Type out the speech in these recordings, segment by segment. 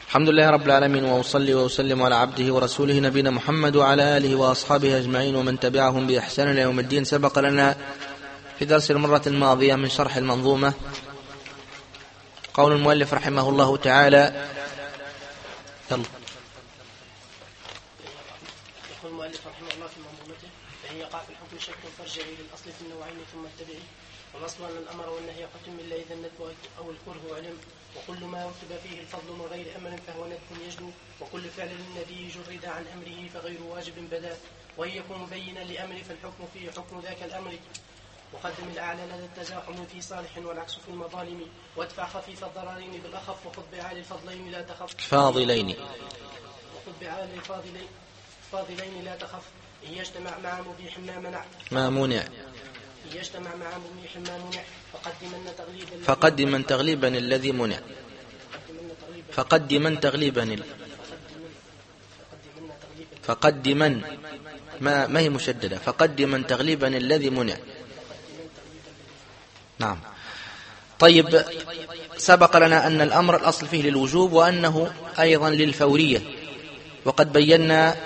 الحمد لله رب العالمين، وأصلي وأسلم على عبده ورسوله نبينا محمد وعلى آله وأصحابه أجمعين ومن تبعهم بإحسان إلى يوم الدين. سبق لنا في درس المرة الماضية من شرح المنظومة قول المؤلف رحمه الله تعالى. يقول المؤلف رحمه الله في منظومته: فإن يقع في الحكم شك فارجعي للأصل في النوعين ثم اتبعي، والأصل أن الأمر والنهي حكم إلا إذا الندب أو الكره علم، وكل ما رتب فيه الفضل من غير أمر فهو ندب يجلو، وكل فعل للنبي جرد عن أمره فغير واجب بدا، وإن يكون مبينا لأمر فالحكم فيه حكم ذاك الأمر. وقدم الأعلى لدى التزاحم في صالح والعكس في المظالم، وادفع خفيف الضررين بالأخف، وخذ بعالي الفضلين لا تخف فاضلين لا تخف. إن يجتمع مع مبيح ما منع فقدمن تغليبا الذي منع. فقدمن ما هي مشددة. فقدمن تغليبا الذي منع. نعم. طيب، سبق لنا أن الأمر الأصل فيه للوجوب وأنه أيضا للفورية، وقد بينا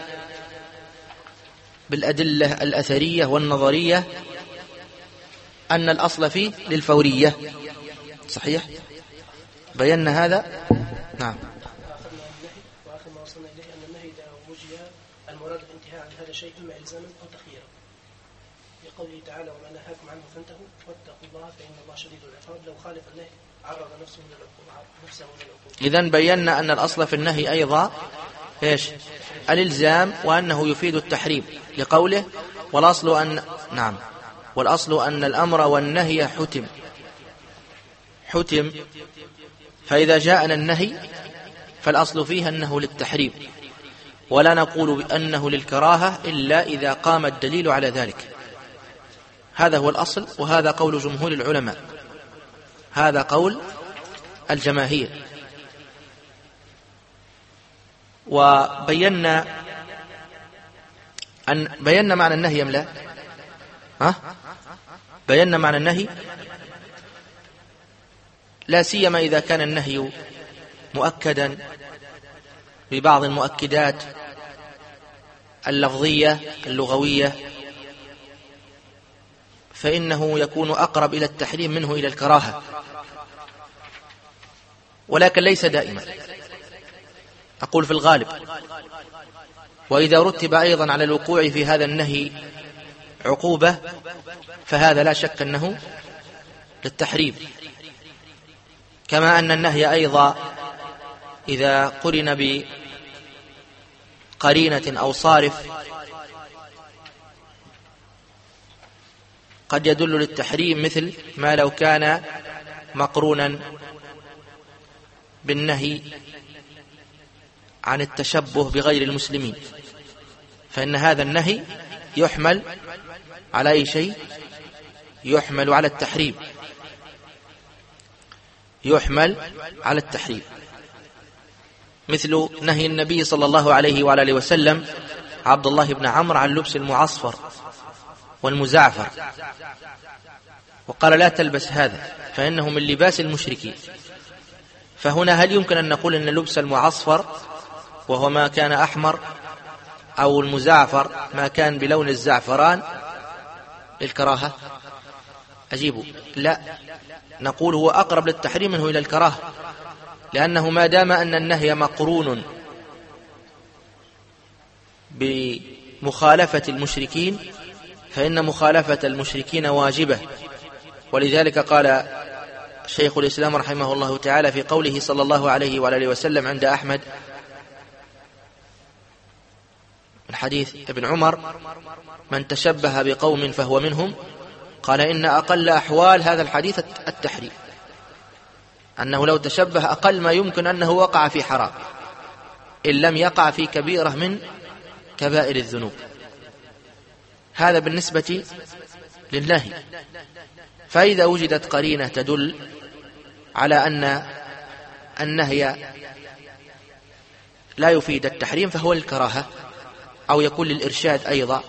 بالأدلة الأثرية والنظرية أن الأصل فيه للفورية. صحيح؟ بينا هذا. نعم. وآخر ما وصلنا إليه أن النهي إذا وجه المراد الانتهاء عن هذا الشيء إما إلزاما أو تخييرا، لقوله تعالى: وما نهاكم عنه فانتهوا واتقوا الله فإن الله شديد العقاب. لو خالف النهي عرض نفسه للعقوبة. إذن بينا أن الأصل في النهي أيضا الإلزام، وأنه يفيد التحريم، لقوله: والأصل أن الأمر والنهي حتم. فإذا جاءنا النهي فالأصل فيه أنه للتحريم، ولا نقول بأنه للكراهة إلا إذا قام الدليل على ذلك. هذا هو الأصل، وهذا قول جمهور العلماء، هذا قول الجماهير. وبينا معنى النهي أم لا؟ بينا معنى النهي، لا سيما إذا كان النهي مؤكدا ببعض المؤكدات اللفظية اللغوية، فإنه يكون أقرب إلى التحريم منه إلى الكراهة، ولكن ليس دائما، أقول في الغالب. وإذا رتب أيضا على الوقوع في هذا النهي عقوبة فهذا لا شك أنه للتحريم، كما أن النهي أيضا إذا قرن بقرينة أو صارف قد يدل للتحريم، مثل ما لو كان مقرونا بالنهي عن التشبه بغير المسلمين، فإن هذا النهي يحمل على أي شيء؟ يحمل على التحريم، مثل نهي النبي صلى الله عليه وآله وسلم عبد الله بن عمرو عن لبس المعصفر والمزعفر، وقال: لا تلبس هذا فإنه من لباس المشركين. فهنا هل يمكن أن نقول أن لبس المعصفر وهو ما كان أحمر، أو المزعفر ما كان بلون الزعفران، الكراهة؟ أجيبوا: لا، نقول هو أقرب للتحريم منه إلى الكراهة، لأنه ما دام أن النهي مقرون بمخالفة المشركين فإن مخالفة المشركين واجبة. ولذلك قال شيخ الإسلام رحمه الله تعالى في قوله صلى الله عليه وآله وسلم عند أحمد من حديث ابن عمر: من تشبه بقوم فهو منهم. قال: إن أقل أحوال هذا الحديث التحريم، أنه لو تشبه أقل ما يمكن أنه وقع في حرام، إن لم يقع في كبيرة من كبائر الذنوب. هذا بالنسبة للنهي. فإذا وجدت قرينة تدل على أن النهي لا يفيد التحريم فهو للكراهة، أو يكون للإرشاد أيضا.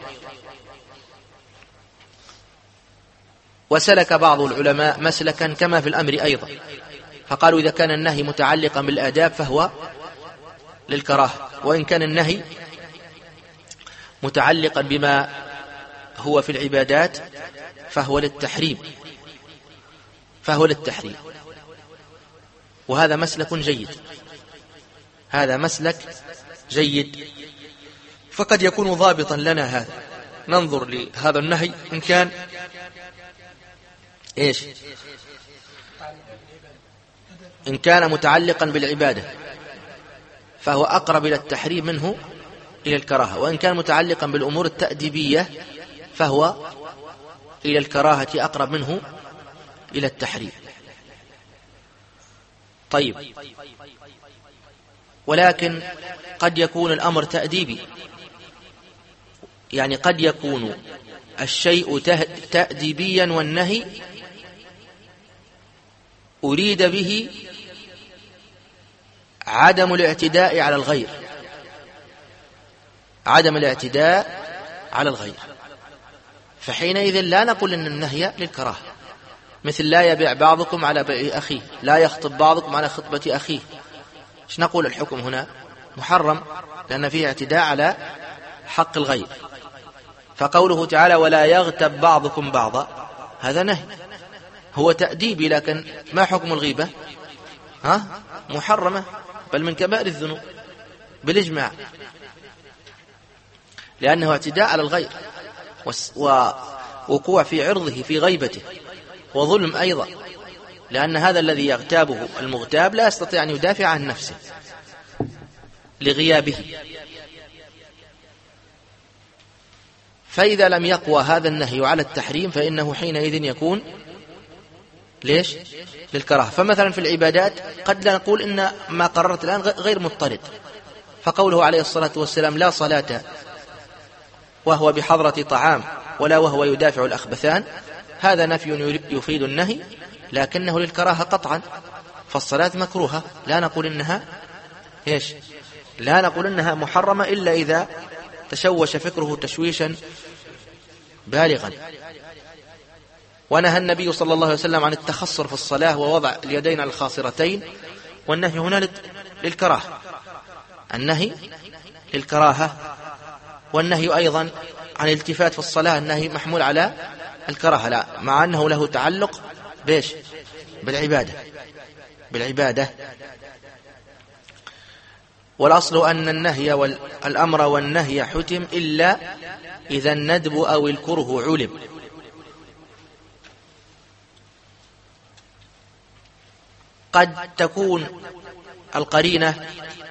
وسلك بعض العلماء مسلكا كما في الأمر أيضا، فقالوا إذا كان النهي متعلقا بالآداب فهو للكراهة، وإن كان النهي متعلقا بما هو في العبادات فهو للتحريم، وهذا مسلك جيد، هذا مسلك جيد. فقد يكون ضابطا لنا هذا، ننظر لهذا النهي إن كان إيش؟ إن كان متعلقا بالعبادة فهو أقرب إلى التحريم منه إلى الكراهة، وإن كان متعلقا بالأمور التأديبية فهو إلى الكراهة أقرب منه إلى التحريم. طيب، ولكن قد يكون الأمر تأديبي، يعني قد يكون الشيء تأديبيا والنهي أريد به عدم الاعتداء على الغير، عدم الاعتداء على الغير، فحينئذ لا نقول إن النهي للكراهة، مثل لا يبيع بعضكم على بيع أخيه، لا يخطب بعضكم على خطبة أخيه. إيش نقول الحكم هنا؟ محرم، لأن فيه اعتداء على حق الغير. فقوله تعالى ولا يغتب بعضكم بعضا، هذا نهي، هو تأديبي، لكن ما حكم الغيبة؟ محرمة، بل من كبائر الذنوب بالإجماع، لأنه اعتداء على الغير ووقوع في عرضه في غيبته، وظلم أيضا، لأن هذا الذي يغتابه المغتاب لا يستطيع أن يدافع عن نفسه لغيابه. فإذا لم يقوى هذا النهي على التحريم فإنه حينئذ يكون ليش؟ للكراهة. فمثلا في العبادات قد لا نقول إن ما قررت الآن غير مضطرد، فقوله عليه الصلاة والسلام لا صلاة وهو بحضرة طعام ولا وهو يدافع الأخبثان، هذا نفي يفيد النهي لكنه للكراهة قطعا، فالصلاة مكروهة، لا نقول إنها إيش؟ لا نقول إنها محرمة إلا إذا تشوش فكره تشويشا بالغا. ونهى النبي صلى الله عليه وسلم عن التخصر في الصلاة ووضع اليدين على الخاصرتين، والنهي هنا للكراهة، النهي للكراهة. والنهي أيضا عن الالتفات في الصلاة النهي محمول على الكراهة، لا، مع أنه له تعلق بيش؟ بالعبادة. والأصل أن النهي والأمر والنهي حتم إلا إذا الندب أو الكره علم. قد تكون القرينة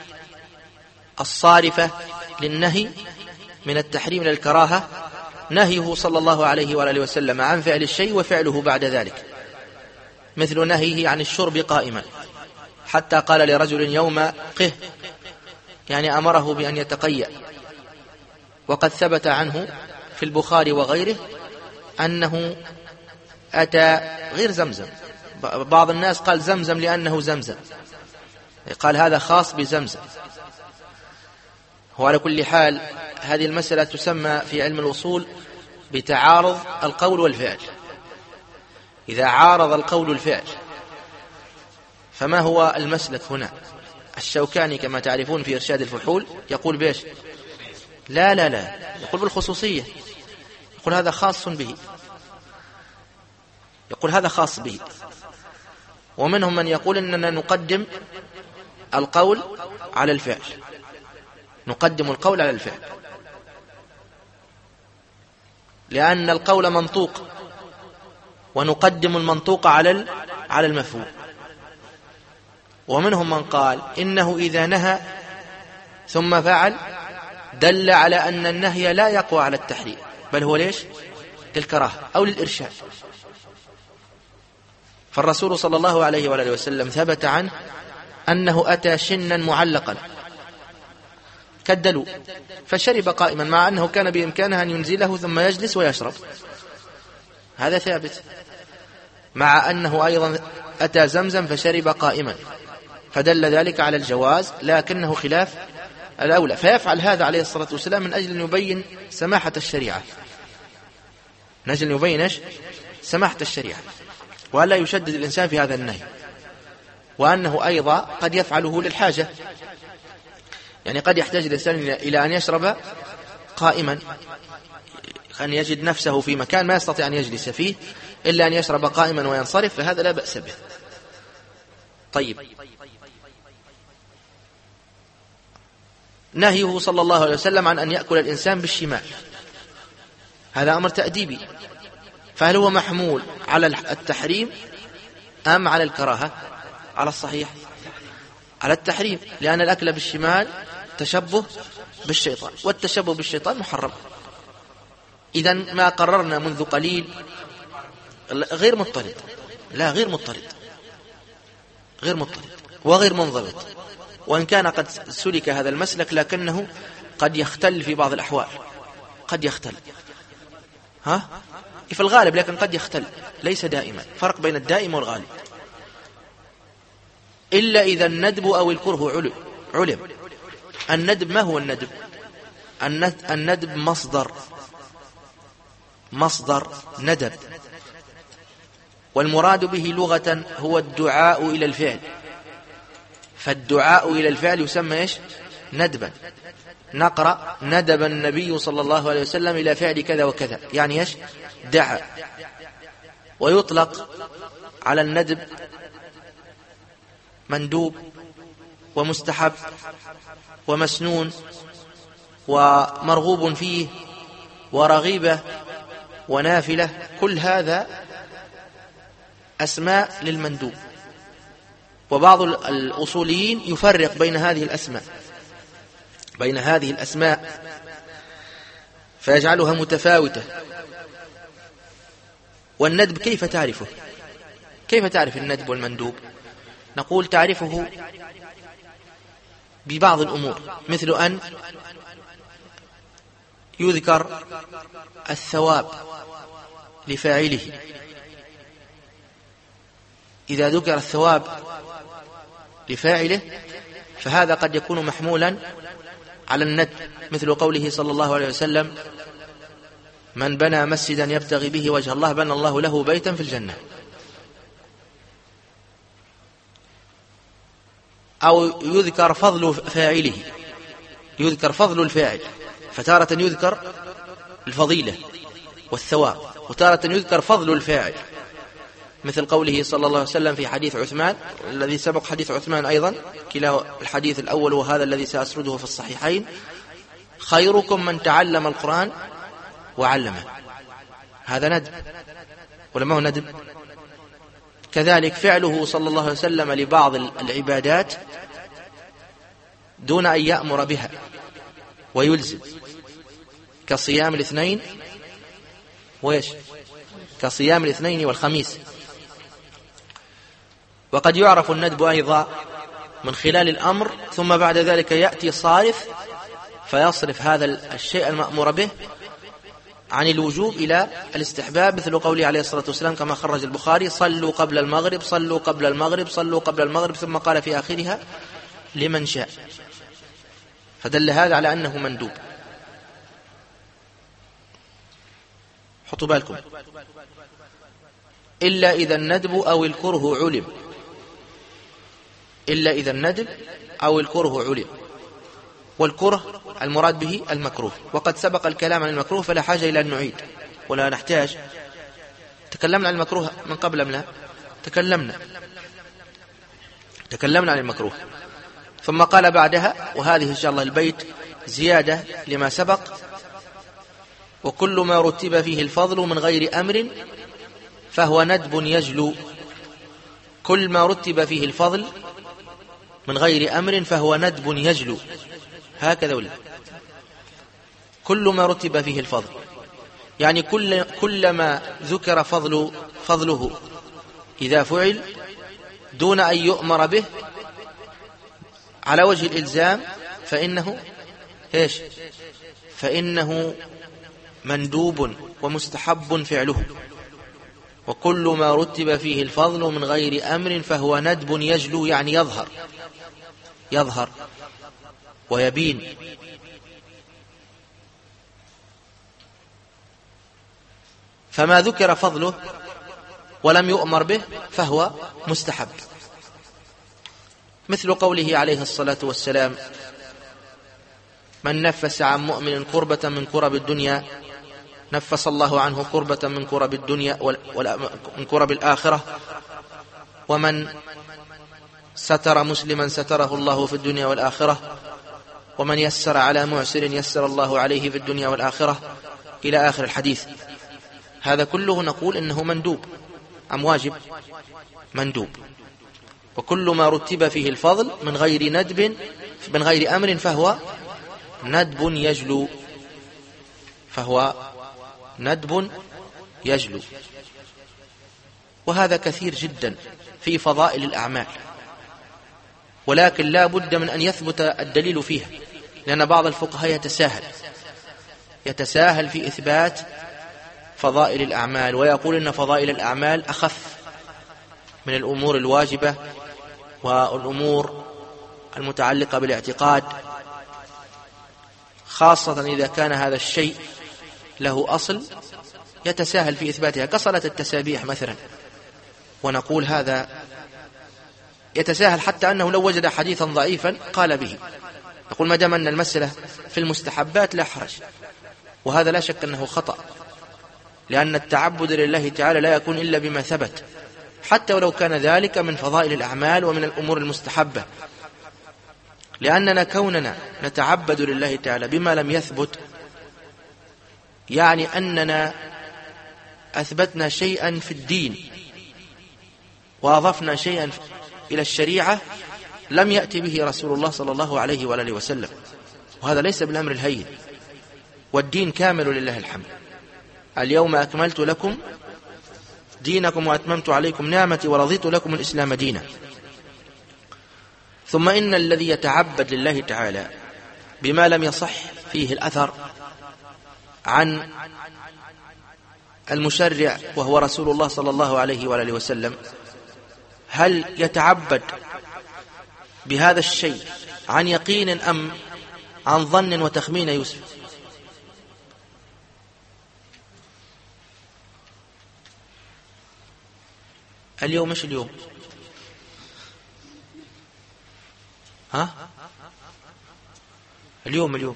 الصارفة للنهي من التحريم للكراهة نهيه صلى الله عليه وآله وسلم عن فعل الشيء وفعله بعد ذلك، مثل نهيه عن الشرب قائما، حتى قال لرجل يوم قه، يعني أمره بأن يتقيأ. وقد ثبت عنه في البخاري وغيره أنه أتى غير زمزم، بعض الناس قال زمزم لأنه زمزم، قال هذا خاص بزمزم. وعلى كل حال هذه المسألة تسمى في علم الوصول بتعارض القول والفعل. إذا عارض القول الفعل فما هو المسلك هنا؟ الشوكاني كما تعرفون في إرشاد الفحول يقول بيش؟ لا لا لا، يقول بالخصوصية، يقول هذا خاص به، يقول هذا خاص به. ومنهم من يقول إننا نقدم القول على الفعل، نقدم القول على الفعل، لأن القول منطوق ونقدم المنطوق على المفهوم. ومنهم من قال إنه إذا نهى ثم فعل دل على أن النهي لا يقوى على التحريم، بل هو ليش؟ للكراهة أو للإرشاد. فالرسول صلى الله عليه وآله وسلم ثبت عنه أنه أتى شنا معلقا كالدلو فشرب قائما، مع أنه كان بإمكانه أن ينزله ثم يجلس ويشرب، هذا ثابت. مع أنه أيضا أتى زمزم فشرب قائما، فدل ذلك على الجواز، لكنه خلاف الأولى. فيفعل هذا عليه الصلاة والسلام من أجل أن يبين سماحة الشريعة، من أجل أن يبين سماحة الشريعة، ولا يشدد الإنسان في هذا النهي. وأنه أيضا قد يفعله للحاجة، يعني قد يحتاج الإنسان إلى أن يشرب قائما، أن يجد نفسه في مكان ما يستطيع أن يجلس فيه إلا أن يشرب قائما وينصرف، فهذا لا بأس به. طيب، نهيه صلى الله عليه وسلم عن أن يأكل الإنسان بالشمال، هذا أمر تأديبي، فهل هو محمول على التحريم أم على الكراهة؟ على الصحيح على التحريم، لأن الأكل بالشمال تشبه بالشيطان، والتشبه بالشيطان محرم. إذن ما قررنا منذ قليل غير مضطرد، لا غير مضطرد، غير مضطرد وغير منضبط، وإن كان قد سلك هذا المسلك لكنه قد يختل في بعض الأحوال، قد يختل في الغالب، لكن قد يختل، ليس دائما، فرق بين الدائم والغالب. إلا إذا الندب أو الكره علم. الندب ما هو الندب؟ الندب مصدر ندب، والمراد به لغة هو الدعاء إلى الفعل، فالدعاء إلى الفعل يسمى إيش؟ ندبا. نقرأ ندب النبي صلى الله عليه وسلم إلى فعل كذا وكذا، يعني إيش؟ دعا. ويطلق على الندب مندوب ومستحب ومسنون ومرغوب فيه ورغيبة ونافلة، كل هذا أسماء للمندوب. وبعض الأصوليين يفرق بين هذه الأسماء فيجعلها متفاوتة. والندب كيف تعرفه؟ كيف تعرف الندب والمندوب؟ نقول تعرفه ببعض الأمور، مثل أن يذكر الثواب لفاعله. إذا ذكر الثواب لفاعله فهذا قد يكون محمولا على الندب، مثل قوله صلى الله عليه وسلم: من بنى مسجدا يبتغي به وجه الله بنى الله له بيتا في الجنة. أو يذكر فضل فاعله، يذكر فضل الفاعل، فتارة يذكر الفضيلة والثواب، وتارة يذكر فضل الفاعل، مثل قوله صلى الله عليه وسلم في حديث عثمان الذي سبق حديث عثمان أيضا، كلا الحديث الأول وهذا الذي سأسرده في الصحيحين: خيركم من تعلم القرآن وعلمه. هذا ندب ولا ما هو ندب؟ كذلك فعله صلى الله عليه وسلم لبعض العبادات دون أن يأمر بها ويلزم، كصيام الاثنين كصيام الاثنين والخميس. وقد يعرف الندب أيضا من خلال الأمر، ثم بعد ذلك يأتي صارف فيصرف هذا الشيء المأمور به عن الوجوب إلى الاستحباب، مثل قوله عليه الصلاة والسلام كما خرج البخاري: صلوا قبل المغرب، صلوا قبل المغرب، صلوا قبل المغرب، ثم قال في آخرها: لمن شاء. فدل هذا على أنه مندوب. حطوا بالكم: إلا إذا الندب أو الكره علم، إلا إذا الندب أو الكره علم. والكره المراد به المكروه، وقد سبق الكلام عن المكروه فلا حاجة إلى أن نعيد ولا نحتاج. تكلمنا عن المكروه من قبل أم لا؟ تكلمنا عن المكروه، ثم قال بعدها، وهذه إن شاء الله البيت زيادة لما سبق: وكل ما رتب فيه الفضل من غير أمر فهو ندب يجلو. كل ما رتب فيه الفضل من غير أمر فهو ندب يجلو، هكذا ولا؟ كل ما رتب فيه الفضل، يعني كلما ذكر فضله إذا فعل دون أن يؤمر به على وجه الإلزام فإنه مندوب ومستحب فعله. وكل ما رتب فيه الفضل من غير أمر فهو ندب يجلو، يعني يظهر ويبين. فما ذكر فضله ولم يؤمر به فهو مستحب، مثل قوله عليه الصلاة والسلام: من نفس عن مؤمن كربة من كرب الدنيا نفس الله عنه كربة من كرب الدنيا من كرب الآخرة. ومن ستر مسلما ستره الله في الدنيا والآخرة. ومن يسر على معسر يسر الله عليه في الدنيا والآخرة، إلى آخر الحديث. هذا كله نقول إنه مندوب أم واجب؟ مندوب. وكل ما رتب فيه الفضل من غير أمر فهو ندب يجلو، وهذا كثير جدا في فضائل الأعمال، ولكن لا بد من أن يثبت الدليل فيها، لأن بعض الفقهاء يتساهل في إثبات فضائل الأعمال، ويقول إن فضائل الأعمال أخف من الأمور الواجبة والأمور المتعلقة بالاعتقاد، خاصة إذا كان هذا الشيء له أصل يتساهل في إثباتها، كصلاة التسابيح مثلا. ونقول هذا يتساهل حتى أنه لو وجد حديثا ضعيفا قال به. نقول ما دام أن المسألة في المستحبات لا حرج، وهذا لا شك أنه خطأ، لأن التعبد لله تعالى لا يكون إلا بما ثبت، حتى ولو كان ذلك من فضائل الأعمال ومن الأمور المستحبة، لأننا كوننا نتعبد لله تعالى بما لم يثبت يعني أننا أثبتنا شيئا في الدين وأضفنا شيئا إلى الشريعة لم يأتي به رسول الله صلى الله عليه وآله وسلم، وهذا ليس بالأمر الهين، والدين كامل لله الحمد. اليوم أكملت لكم دينكم وأتممت عليكم نعمتي ورضيت لكم الإسلام دينا. ثم إن الذي يتعبد لله تعالى بما لم يصح فيه الأثر عن المشرع وهو رسول الله صلى الله عليه وآله وسلم، هل يتعبد بهذا الشيء عن يقين أم عن ظن وتخمين يوسف؟ اليوم مش اليوم، ها؟ اليوم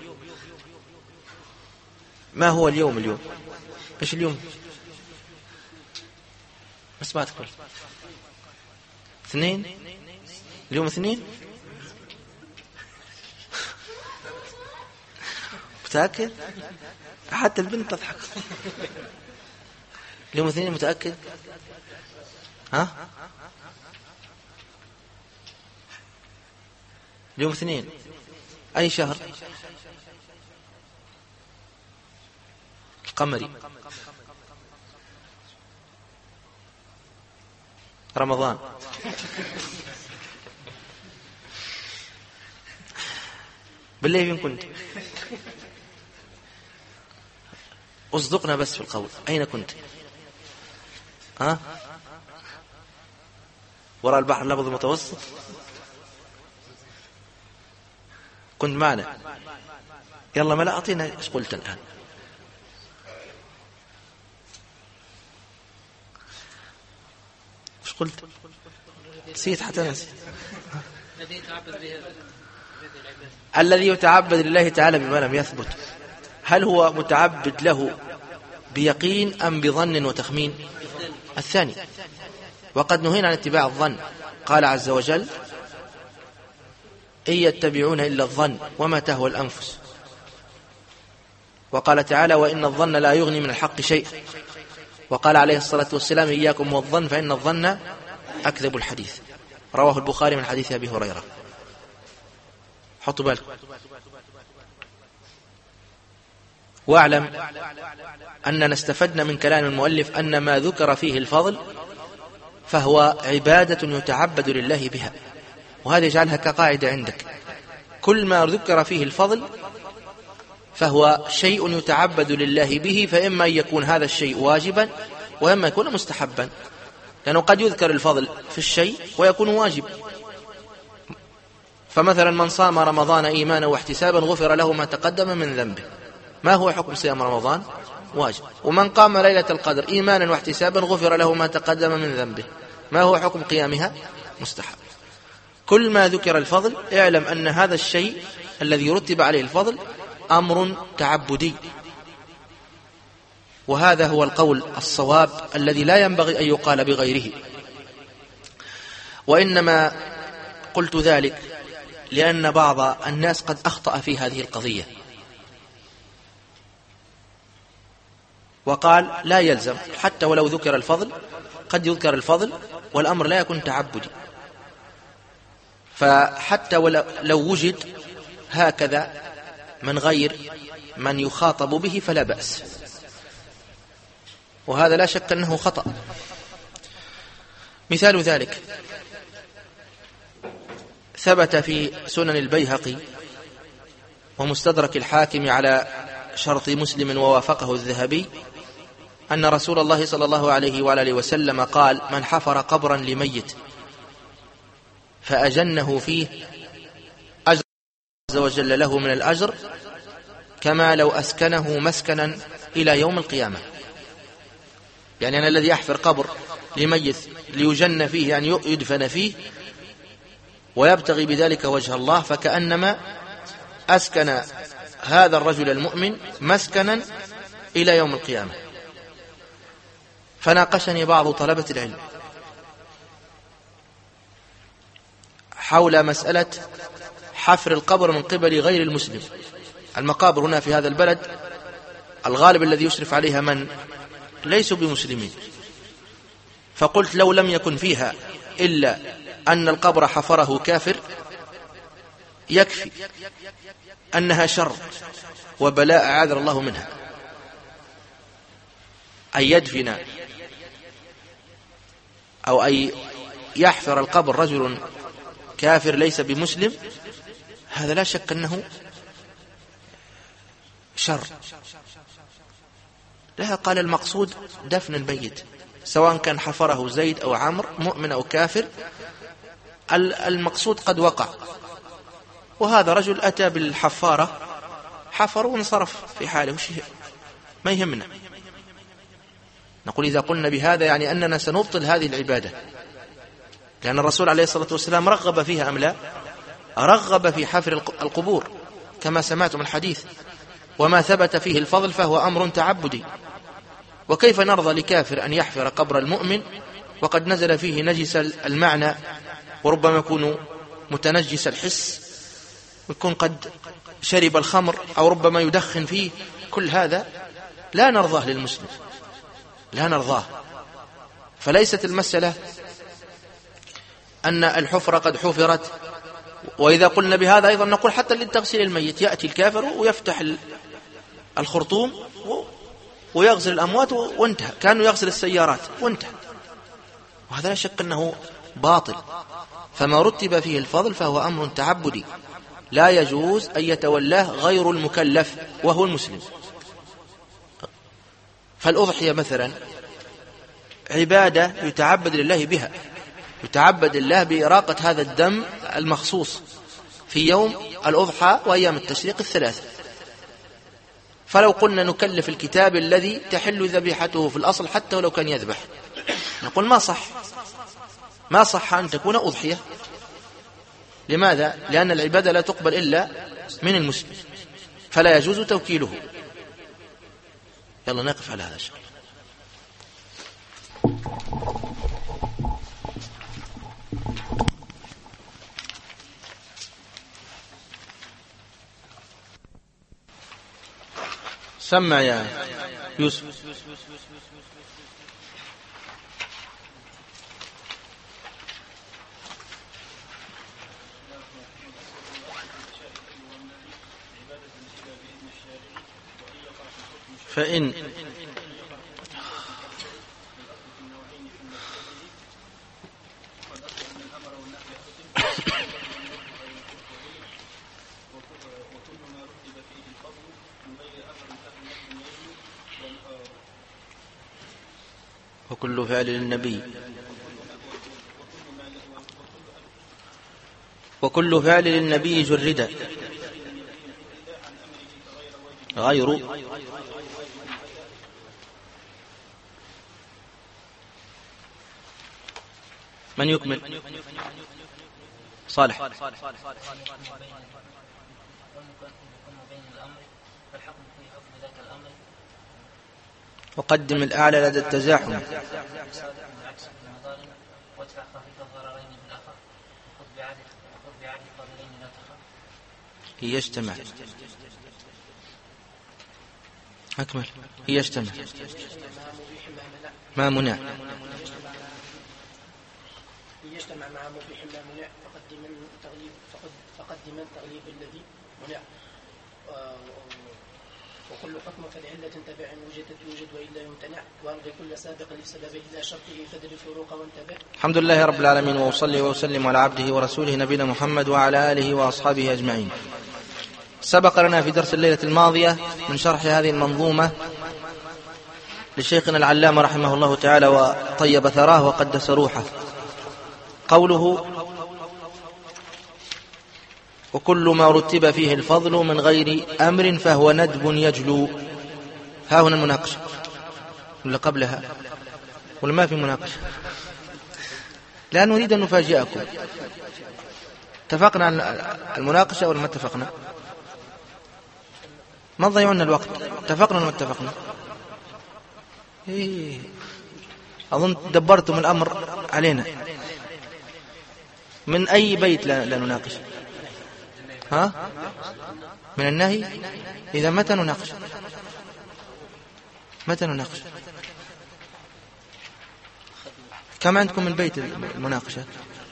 ما هو اليوم؟ ايش اليوم؟ بس ما تقول اثنين، اليوم اثنين، متأكد؟ حتى البنت تضحك. اليوم اثنين متأكد؟ ها؟ اليوم اثنين، أي شهر؟ القمري، رمضان. بالله فين كنت؟ أصدقنا بس في القول، أين كنت؟ ها؟ وراء البحر الأبيض المتوسط؟ كنت معنا؟ يلا ما لا أعطينا إيش قلت الآن. إيش قلت؟ نسيت حتى نسيت. الذي يتعبد لله تعالى بما لم يثبت، هل هو متعبد له بيقين أم بظن وتخمين؟ الثاني. وقد نهينا عن اتباع الظن، قال عز وجل إن يتبعون إلا الظن وما تهوى الأنفس. وقال تعالى وإن الظن لا يغني من الحق شيء. وقال عليه الصلاة والسلام إياكم والظن فإن الظن أكذب الحديث، رواه البخاري من حديث أبي هريرة. حطوا بالكم. واعلم أننا استفدنا من كلام المؤلف أن ما ذكر فيه الفضل فهو عبادة يتعبد لله بها، وهذا يجعلها كقاعدة عندك. كل ما ذكر فيه الفضل فهو شيء يتعبد لله به، فإما أن يكون هذا الشيء واجبا وإما يكون مستحبا، لأنه قد يذكر الفضل في الشيء ويكون واجب. فمثلا من صام رمضان إيمانا واحتسابا غفر له ما تقدم من ذنبه. ما هو حكم صيام رمضان؟ واجب. ومن قام ليلة القدر إيمانا واحتسابا غفر له ما تقدم من ذنبه. ما هو حكم قيامها؟ مستحب. كل ما ذكر الفضل اعلم أن هذا الشيء الذي يرتب عليه الفضل أمر تعبدي، وهذا هو القول الصواب الذي لا ينبغي أن يقال بغيره. وإنما قلت ذلك لأن بعض الناس قد أخطأ في هذه القضية وقال لا يلزم حتى ولو ذكر الفضل، قد يذكر الفضل والأمر لا يكون تعبدي، فحتى ولو وجد هكذا من غير من يخاطب به فلا بأس، وهذا لا شك أنه خطأ. مثال ذلك ثبت في سنن البيهقي ومستدرك الحاكم على شرط مسلم ووافقه الذهبي أن رسول الله صلى الله عليه وآله وسلم قال: من حفر قبرا لميت فأجنه فيه أجر عز وجل له من الأجر كما لو أسكنه مسكنا إلى يوم القيامة. يعني أن الذي يحفر قبر لميت ليجن فيه، يعني يدفن فيه ويبتغي بذلك وجه الله، فكأنما أسكن هذا الرجل المؤمن مسكنا إلى يوم القيامة. فناقشني بعض طلبة العلم حول مسألة حفر القبر من قبل غير المسلم. المقابر هنا في هذا البلد الغالب الذي يشرف عليها من ليسوا بمسلمين، فقلت لو لم يكن فيها إلا أن القبر حفره كافر يكفي أنها شر وبلاء أعاذنا الله منها. أن يدفن أو أن يحفر القبر رجل كافر ليس بمسلم، هذا لا شك أنه شر. لها قال المقصود دفن الميت، سواء كان حفره زيد أو عمرو مؤمن أو كافر، المقصود قد وقع، وهذا رجل أتى بالحفارة حفر وانصرف في حاله، ما يهمنا. نقول إذا قلنا بهذا يعني أننا سنبطل هذه العبادة، لأن الرسول عليه الصلاة والسلام رغب فيها أم لا؟ رغب في حفر القبور كما سمعتم الحديث، وما ثبت فيه الفضل فهو أمر تعبدي. وكيف نرضى لكافر أن يحفر قبر المؤمن وقد نزل فيه نجس المعنى، وربما يكون متنجس الحس، ويكون قد شرب الخمر أو ربما يدخن فيه؟ كل هذا لا نرضاه للمسلم، لا نرضاه. فليست المسألة أن الحفرة قد حفرت. وإذا قلنا بهذا أيضا نقول حتى للتغسيل الميت يأتي الكافر ويفتح الخرطوم ويغسل الأموات وانتهى، كانوا يغسل السيارات وانتهى، وهذا لا شك أنه باطل. فما رتب فيه الفضل فهو أمر تعبدي لا يجوز أن يتولاه غير المكلف وهو المسلم. فالأضحية مثلا عبادة يتعبد لله بها، يتعبد الله بإراقة هذا الدم المخصوص في يوم الأضحى وأيام التشريق الثلاثة. فلو قلنا نكلف الكتاب الذي تحل ذبيحته في الأصل حتى ولو كان يذبح، نقول ما صح أن تكون أضحية. لماذا؟ لأن العبادة لا تقبل إلا من المسلم، فلا يجوز توكيله. يلا نقف على هذا الشيء. سمع يا يوسف. فإن وكل فعل للنبي وكل فعل للنبي جرد غير من يكمل. صالح. وقدم الأعلى لدى التزاحم. هي يجتمع. أكمل. هي يجتمع ما منع. يجتمع مع مبيح ما منع فقدم التغليب الذي منع. وكل حكم فلعلة تبع وجدت يوجد وإلا يمتنع. وألغي كل سابق لسببه لا شرطه فدر الفروق وانتبه. الحمد لله رب العالمين، وأصلي وأسلم على عبده ورسوله نبينا محمد وعلى آله وأصحابه أجمعين. سبق لنا في درس الليلة الماضية من شرح هذه المنظومة لشيخنا العلامة رحمه الله تعالى وطيب ثراه وقدس روحه قوله: وكل ما رتب فيه الفضل من غير أمر فهو ندب يجلو. ها هنا المناقشة ولا قبلها ولا ما في مناقشة؟ لا نريد أن نفاجئكم. اتفقنا على المناقشة ولا ما اتفقنا؟ ما ضيعنا الوقت. اتفقنا ولا ما اتفقنا؟ أظن دبرتم الأمر علينا. من أي بيت لا نناقش؟ ها؟ من النهي. إذا متى نناقش؟ متى نناقش؟ كم عندكم من بيت المناقشة؟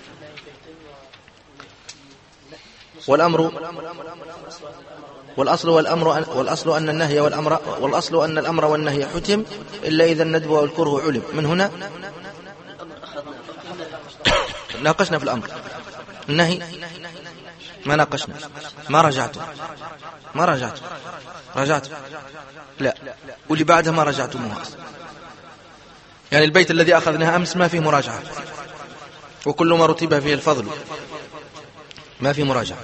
والأصل أن النهي والأصل أن الأمر والنهي حتم إلا إذا الندب والكره علم. من هنا ناقشنا في الأمر. النهي ما ناقشنا. ما رجعت لا، واللي بعدها ما رجعتموها. يعني البيت الذي أخذناه أمس ما فيه مراجعة. وكل ما رتب فيه الفضل ما فيه مراجعة.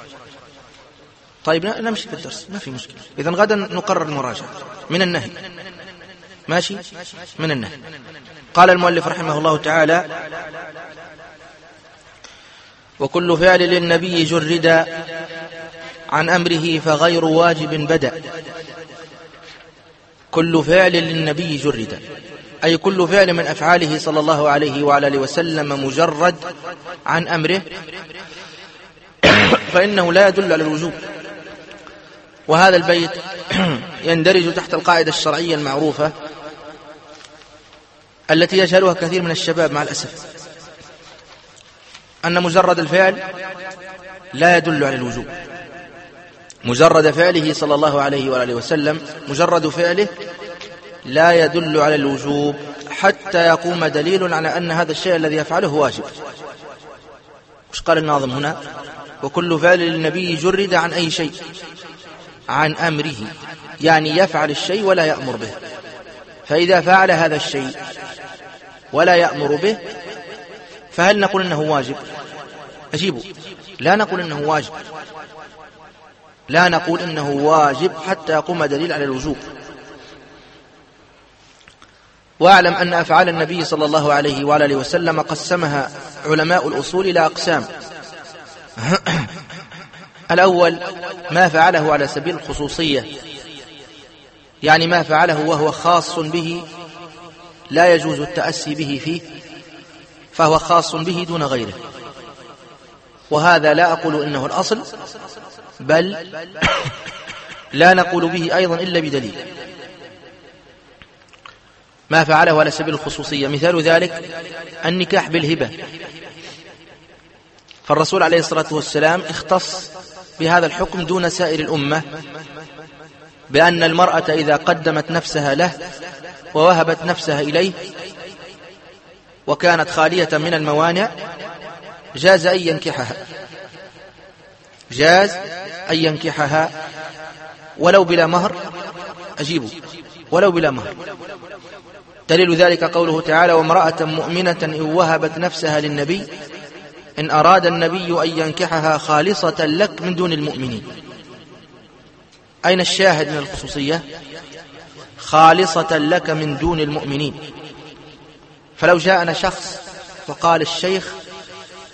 طيب نمشي في الدرس ما في مشكلة. إذن غدا نقرر المراجعة من النهي. ماشي من النهي. قال المؤلف رحمه الله تعالى: وكل فعل للنبي جرد عن أمره فغير واجب بدأ. كل فعل للنبي جرد، أي كل فعل من أفعاله صلى الله عليه وعلى آله وسلم مجرد عن أمره فإنه لا يدل على الوجوب. وهذا البيت يندرج تحت القاعدة الشرعية المعروفة التي يجهلها كثير من الشباب مع الأسف، أن مجرد الفعل لا يدل على الوجوب. مجرد فعله صلى الله عليه وآله وسلم، مجرد فعله لا يدل على الوجوب حتى يقوم دليل على أن هذا الشيء الذي يفعله واجب. وش قال الناظم هنا؟ وكل فعل للنبي جرد عن أي شيء، عن أمره، يعني يفعل الشيء ولا يأمر به. فإذا فعل هذا الشيء ولا يأمر به فهل نقول إنه واجب؟ أجيبوا، لا نقول إنه واجب. لا نقول إنه واجب حتى يقوم دليل على الوجوب. واعلم أن أفعال النبي صلى الله عليه وآله وسلم قسمها علماء الأصول إلى أقسام. الأول ما فعله على سبيل الخصوصية، يعني ما فعله وهو خاص به لا يجوز التأسي به فيه، فهو خاص به دون غيره. وهذا لا أقول إنه الأصل، بل لا نقول به أيضا إلا بدليل. ما فعله على سبيل الخصوصية مثال ذلك النكاح بالهبة، فالرسول عليه الصلاة والسلام اختص بهذا الحكم دون سائر الأمة، بأن المرأة إذا قدمت نفسها له ووهبت نفسها إليه وكانت خالية من الموانع جاز أن ينكحها ولو بلا مهر. أجيبوا، ولو بلا مهر. دليل ذلك قوله تعالى: وامرأة مؤمنة إن وهبت نفسها للنبي إن أراد النبي أن ينكحها خالصة لك من دون المؤمنين. أين الشاهد من الخصوصية؟ خالصة لك من دون المؤمنين. فلو جاءنا شخص وقال الشيخ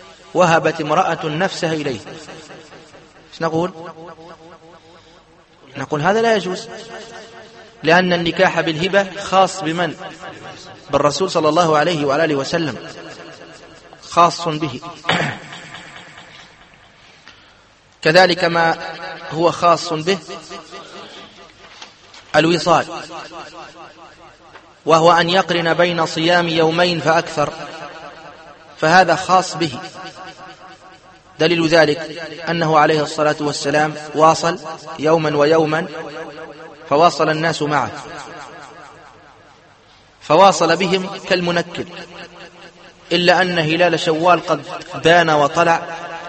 وهبت امرأة نفسها إليه، ايش نقول؟ نقول هذا لا يجوز، لأن النكاح بالهبة خاص بمن؟ بالرسول صلى الله عليه وآله وسلم، خاص به. كذلك ما هو خاص به الوصال، وهو أن يقرن بين صيام يومين فأكثر، فهذا خاص به. دليل ذلك أنه عليه الصلاة والسلام واصل يوما ويوما، فواصل الناس معه، فواصل بهم كالمنكل، إلا أن هلال شوال قد بان وطلع،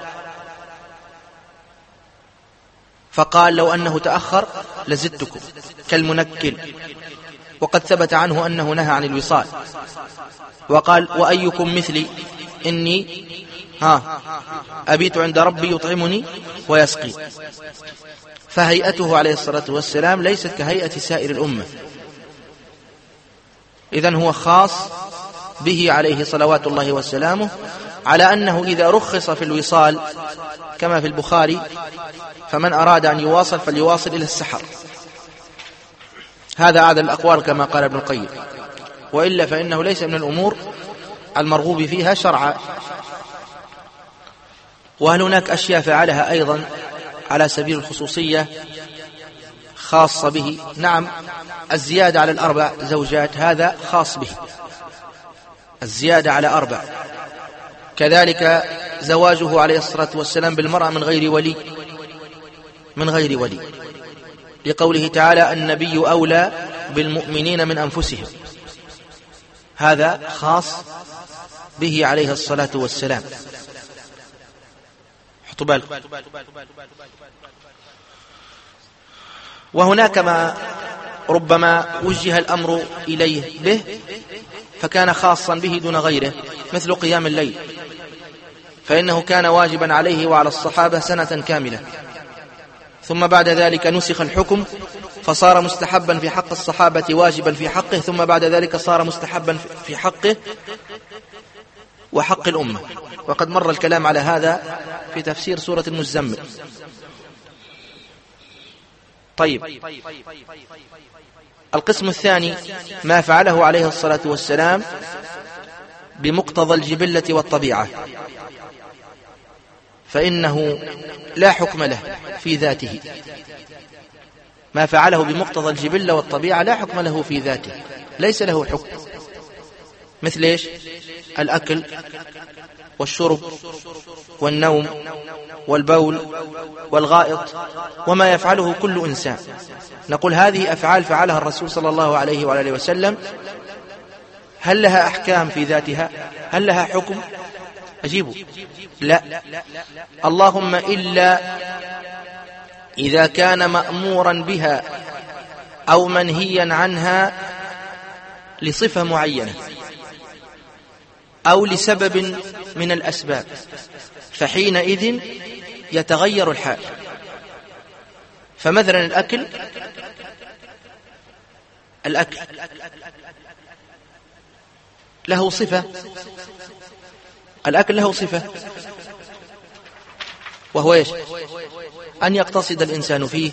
فقال لو أنه تأخر لزدتكم كالمنكل، وقد ثبت عنه أنه نهى عن الوصال، وقال وأيكم مثلي إني أبيت عند ربي يطعمني ويسقي. فهيئته عليه الصلاة والسلام ليست كهيئة سائر الأمة، إذن هو خاص به عليه صلوات الله وسلامه، على أنه إذا رخص في الوصال كما في البخاري فمن أراد أن يواصل فليواصل إلى السحر. هذا أعدل الأقوال كما قال ابن القيم، وإلا فإنه ليس من الأمور المرغوب فيها شرعا. وهل هناك أشياء فعلها أيضا على سبيل الخصوصية خاصة به؟ نعم، الزيادة على 4 زوجات هذا خاص به، الزيادة على 4. كذلك زواجه عليه الصلاة والسلام بالمرأة من غير ولي، لقوله تعالى النبي أولى بالمؤمنين من أنفسهم، هذا خاص به عليه الصلاة والسلام. حطوا بالكم. وهناك ما ربما وجه الأمر إليه به فكان خاصا به دون غيره، مثل قيام الليل، فإنه كان واجبا عليه وعلى الصحابة سنة كاملة، ثم بعد ذلك نسخ الحكم فصار مستحبا في حق الصحابة واجبا في حقه، ثم بعد ذلك صار مستحبا في حقه وحق الأمة. وقد مر الكلام على هذا في تفسير سورة المزمل. طيب، القسم الثاني ما فعله عليه الصلاة والسلام بمقتضى الجبلة والطبيعة، فإنه لا حكم له في ذاته. ما فعله بمقتضى الجبلة والطبيعة لا حكم له في ذاته، ليس له حكم. مثل إيش؟ الأكل والشرب والنوم والبول والغائط وما يفعله كل إنسان. نقول هذه أفعال فعلها الرسول صلى الله عليه وآله وسلم، هل لها أحكام في ذاتها؟ هل لها حكم؟ أجيبوا لا، اللهم إلا إذا كان مأمورا بها أو منهيا عنها لصفة معينة أو لسبب من الأسباب، فحينئذ يتغير الحال. فمثلا الأكل له صفة، الأكل له صفة، وهو إيش؟ أن يقتصد الإنسان فيه،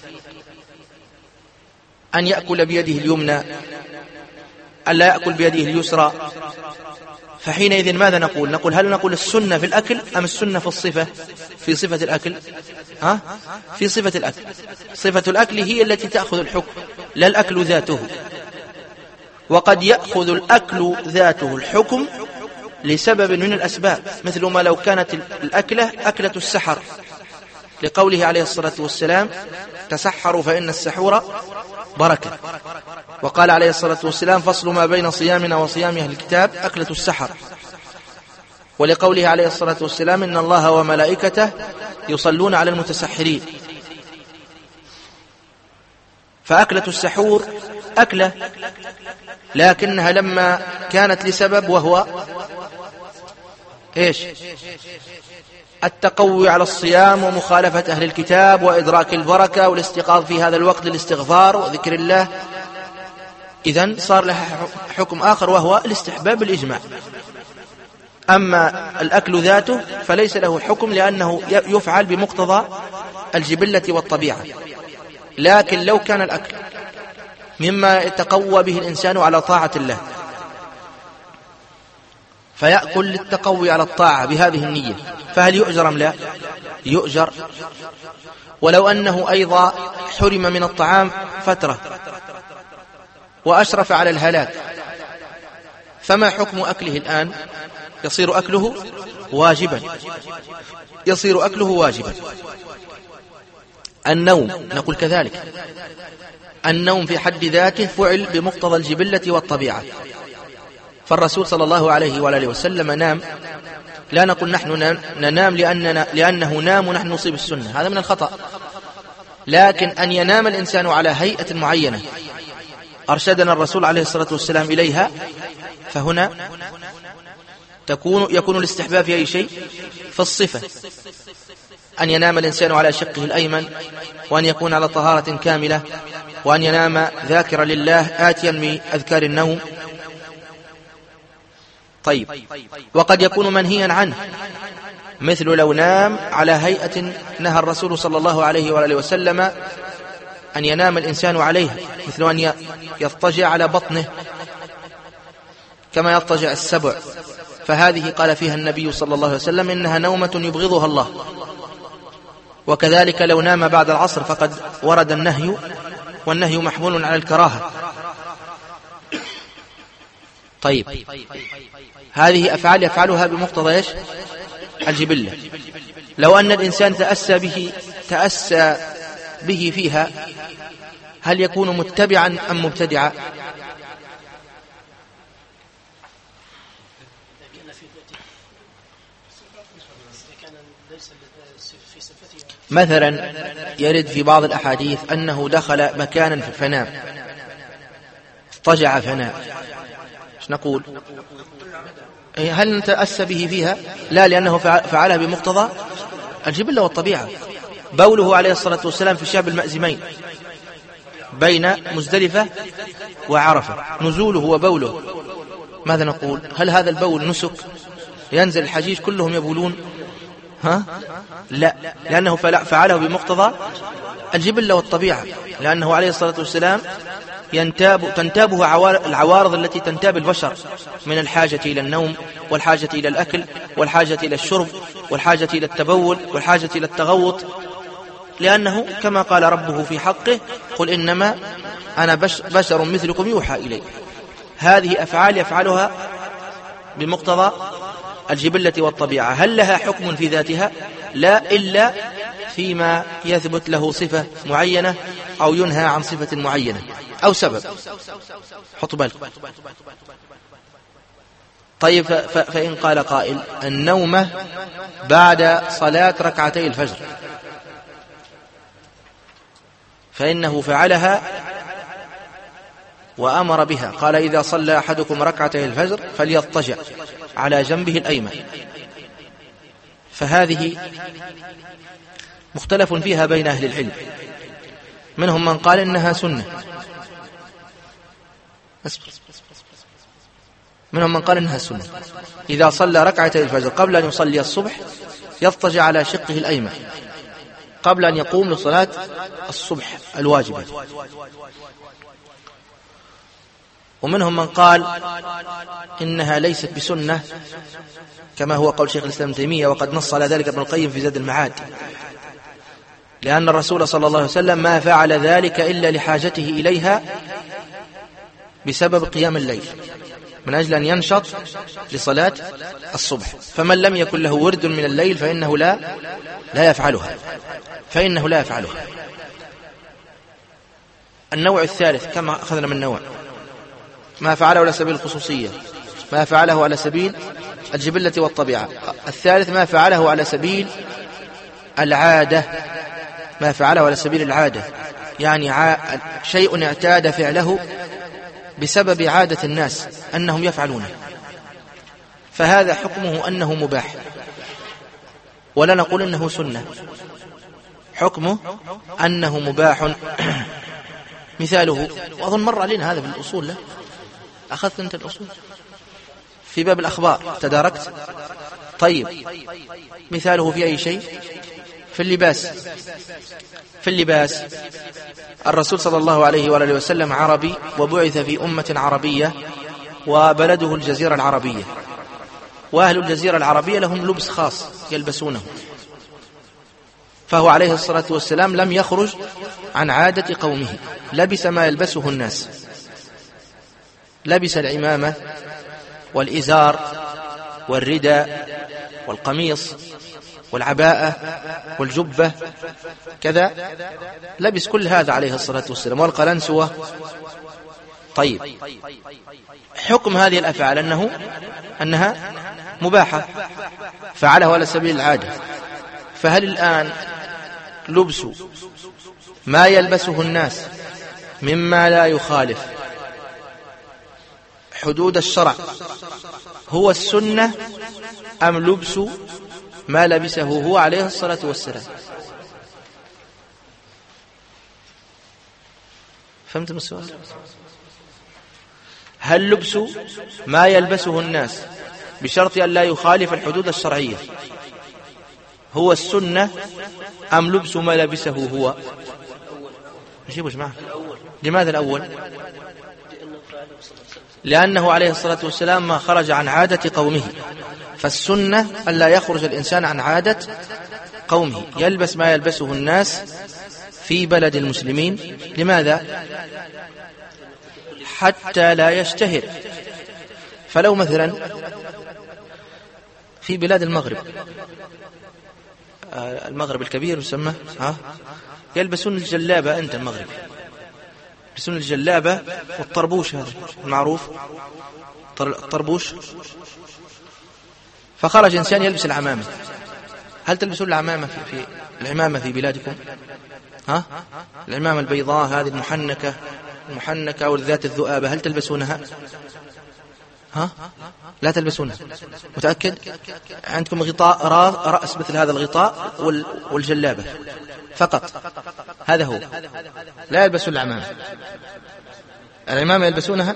أن يأكل بيده اليمنى، أن لا يأكل بيده اليسرى. فحينئذ ماذا نقول؟ نقول هل نقول السنة في الأكل أم السنة في الصفة؟ في صفة الأكل، في صفة الأكل. صفة الأكل هي التي تأخذ الحكم، لا الأكل ذاته. وقد يأخذ الأكل ذاته الحكم لسبب من الأسباب، مثل ما لو كانت الأكلة أكلة السحر، لقوله عليه الصلاة والسلام تسحروا فإن السحور بركة. وقال عليه الصلاة والسلام فصل ما بين صيامنا وصيام أهل الكتاب أكلة السحر. ولقوله عليه الصلاة والسلام إن الله وملائكته يصلون على المتسحرين. فأكلة السحور أكلة، لكنها لما كانت لسبب، وهو إيش؟ التقوي على الصيام ومخالفة أهل الكتاب وإدراك البركة والاستيقاظ في هذا الوقت للاستغفار وذكر الله، إذن صار لها حكم آخر وهو الاستحباب بالإجماع. أما الأكل ذاته فليس له حكم، لأنه يفعل بمقتضى الجبلة والطبيعة. لكن لو كان الأكل مما يتقوى به الإنسان على طاعة الله فيأكل للتقوي على الطاعة بهذه النية، فهل يؤجر أم لا؟ يؤجر. ولو أنه أيضا حرم من الطعام فترة وأشرف على الهلاك، فما حكم أكله الآن؟ يصير أكله واجبا، يصير أكله واجبا. النوم نقول كذلك، النوم في حد ذاته فعل بمقتضى الجبلة والطبيعة، فالرسول صلى الله عليه وآله وسلم نام، لا نقول نحن ننام لأنه نام ونحن نصيب السنة، هذا من الخطأ. لكن أن ينام الإنسان على هيئة معينة أرشدنا الرسول عليه الصلاة والسلام إليها، فهنا يكون الاستحباب في أي شيء؟ في الصفة، أن ينام الإنسان على شقه الأيمن، وأن يكون على طهارة كاملة، وأن ينام ذاكرا لله آتيا من أذكار النوم. طيب، وقد يكون منهيا عنه، مثل لو نام على هيئة نهى الرسول صلى الله عليه وآله وسلم أن ينام الإنسان عليه، مثل أن يضطجع على بطنه كما يضطجع السبع، فهذه قال فيها النبي صلى الله عليه وسلم إنها نومة يبغضها الله. وكذلك لو نام بعد العصر فقد ورد النهي، والنهي محمول على الكراهة. طيب، هذه أفعال يفعلها بمقتضى إيش؟ الجبلة. لو أن الإنسان تأسى به فيها، هل يكون متبعا أم مبتدعا؟ مثلا يرد في بعض الأحاديث أنه دخل مكانا فنام، اضطجع فنام، ايش نقول؟ هل نتأسى به فيها؟ لا، لأنه فعلها بمقتضى الجبلة والطبيعة. بوله عليه الصلاة والسلام في شعب المأزمين بين مزدلفة وعرفة، نزوله وبوله، ماذا نقول؟ هل هذا البول نسك؟ ينزل الحجيج كلهم يبولون؟ لا، لأنه فعله بمقتضى الجبلة والطبيعة، لأنه عليه الصلاة والسلام تنتابه العوارض التي تنتاب البشر من الحاجة إلى النوم، والحاجة إلى الأكل، والحاجة إلى الشرب، والحاجة إلى التبول، والحاجة إلى التغوط، لأنه كما قال ربه في حقه قل إنما أنا بشر مثلكم يوحى إلي. هذه أفعال يفعلها بمقتضى الجبلة والطبيعة. هل لها حكم في ذاتها؟ لا، إلا فيما يثبت له صفة معينة أو ينهى عن صفة معينة أو سبب. حط بالك. طيب، فإن قال قائل النومة بعد صلاة ركعتي الفجر، فإنه فعلها وأمر بها، قال إذا صلى أحدكم ركعتي الفجر فليضطجع على جنبه الأيمن، فهذه مختلف فيها بين أهل العلم، منهم من قال إنها سنة، منهم من قال إنها سنة، إذا صلى ركعتي الفجر قبل أن يصلي الصبح يضطجع على شقه الأيمن قبل أن يقوم لصلاة الصبح الواجبة. ومنهم من قال إنها ليست بسنة، كما هو قول شيخ الإسلام ابن تيمية، وقد نص على ذلك ابن القيم في زاد المعاد، لأن الرسول صلى الله عليه وسلم ما فعل ذلك إلا لحاجته إليها بسبب قيام الليل، من أجل أن ينشط لصلاة الصبح، فمن لم يكن له ورد من الليل فإنه لا يفعلها، النوع الثالث كما أخذنا من نوع، ما فعله على سبيل الخصوصية، ما فعله على سبيل الجبلة والطبيعة. الثالث ما فعله على سبيل العادة، ما فعله على سبيل العادة، يعني شيء اعتاد فعله بسبب عادة الناس أنهم يفعلونه، فهذا حكمه أنه مباح، ولا نقول أنه سنة، حكمه أنه مباح. مثاله، وأظن مر علينا هذا بالأصول، له أخذت أنت الأصول في باب الأخبار، تداركت. طيب، مثاله في أي شيء؟ في اللباس الرسول صلى الله عليه وآله وسلم عربي، وبعث في أمة عربية، وبلده الجزيرة العربية، وأهل الجزيرة العربية لهم لبس خاص يلبسونه، فهو عليه الصلاة والسلام لم يخرج عن عادة قومه، لبس ما يلبسه الناس، لبس العمامة والإزار والرداء والقميص والعباءة والجبة كذا، لبس كل هذا عليه الصلاة والسلام، والقلنسوة. طيب، حكم هذه الأفعال أنها مباحة، فعلها على سبيل العادة. فهل الآن لبس ما يلبسه الناس مما لا يخالف حدود الشرع هو السنة، أم لبس ما لبسه هو عليه الصلاة والسلام؟ فهمتم السؤال؟ هل لبس ما يلبسه الناس بشرط أن لا يخالف الحدود الشرعية هو السنة، أم لبس ما لبسه هو؟ نجيبه جماعة. لماذا الأول؟ لأنه عليه الصلاة والسلام ما خرج عن عادة قومه، فالسنة ألا يخرج الإنسان عن عادة قومه، يلبس ما يلبسه الناس في بلد المسلمين. لماذا؟ حتى لا يشتهر. فلو مثلا في بلاد المغرب الكبير يسمى يلبسون الجلابة، أنت المغرب يلبسون الجلابة والطربوش، هذا المعروف الطربوش. فخرج إنسان يلبس العمامة. هل تلبسون العمامة في بلادكم؟ العمامة البيضاء هذه المحنكة والذات الذؤابة، هل تلبسونها؟ لا تلبسونها. متأكد؟ عندكم غطاء رأس مثل هذا الغطاء والجلابة فقط، هذا هو. لا يلبسون العمامة يلبسونها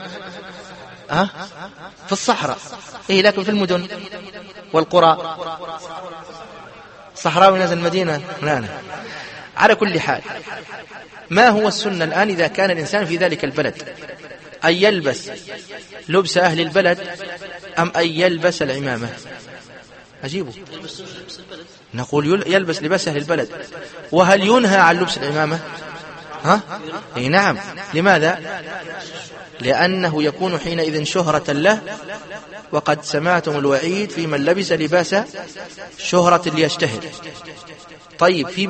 في الصحراء، لكن في المدن والقرى، صحراوي نزل المدينة لا. على كل حال، ما هو السنة الآن إذا كان الإنسان في ذلك البلد؟ أن يلبس لبس أهل البلد أم أن يلبس العمامة؟ أجيبه. نقول يلبس لباس أهل البلد. وهل ينهى عن لبس العمامة؟ نعم. لماذا؟ لأنه يكون حينئذ شهرة له، وقد سمعتم الوعيد في من لبس لباس شهرة ليشتهر. طيب، في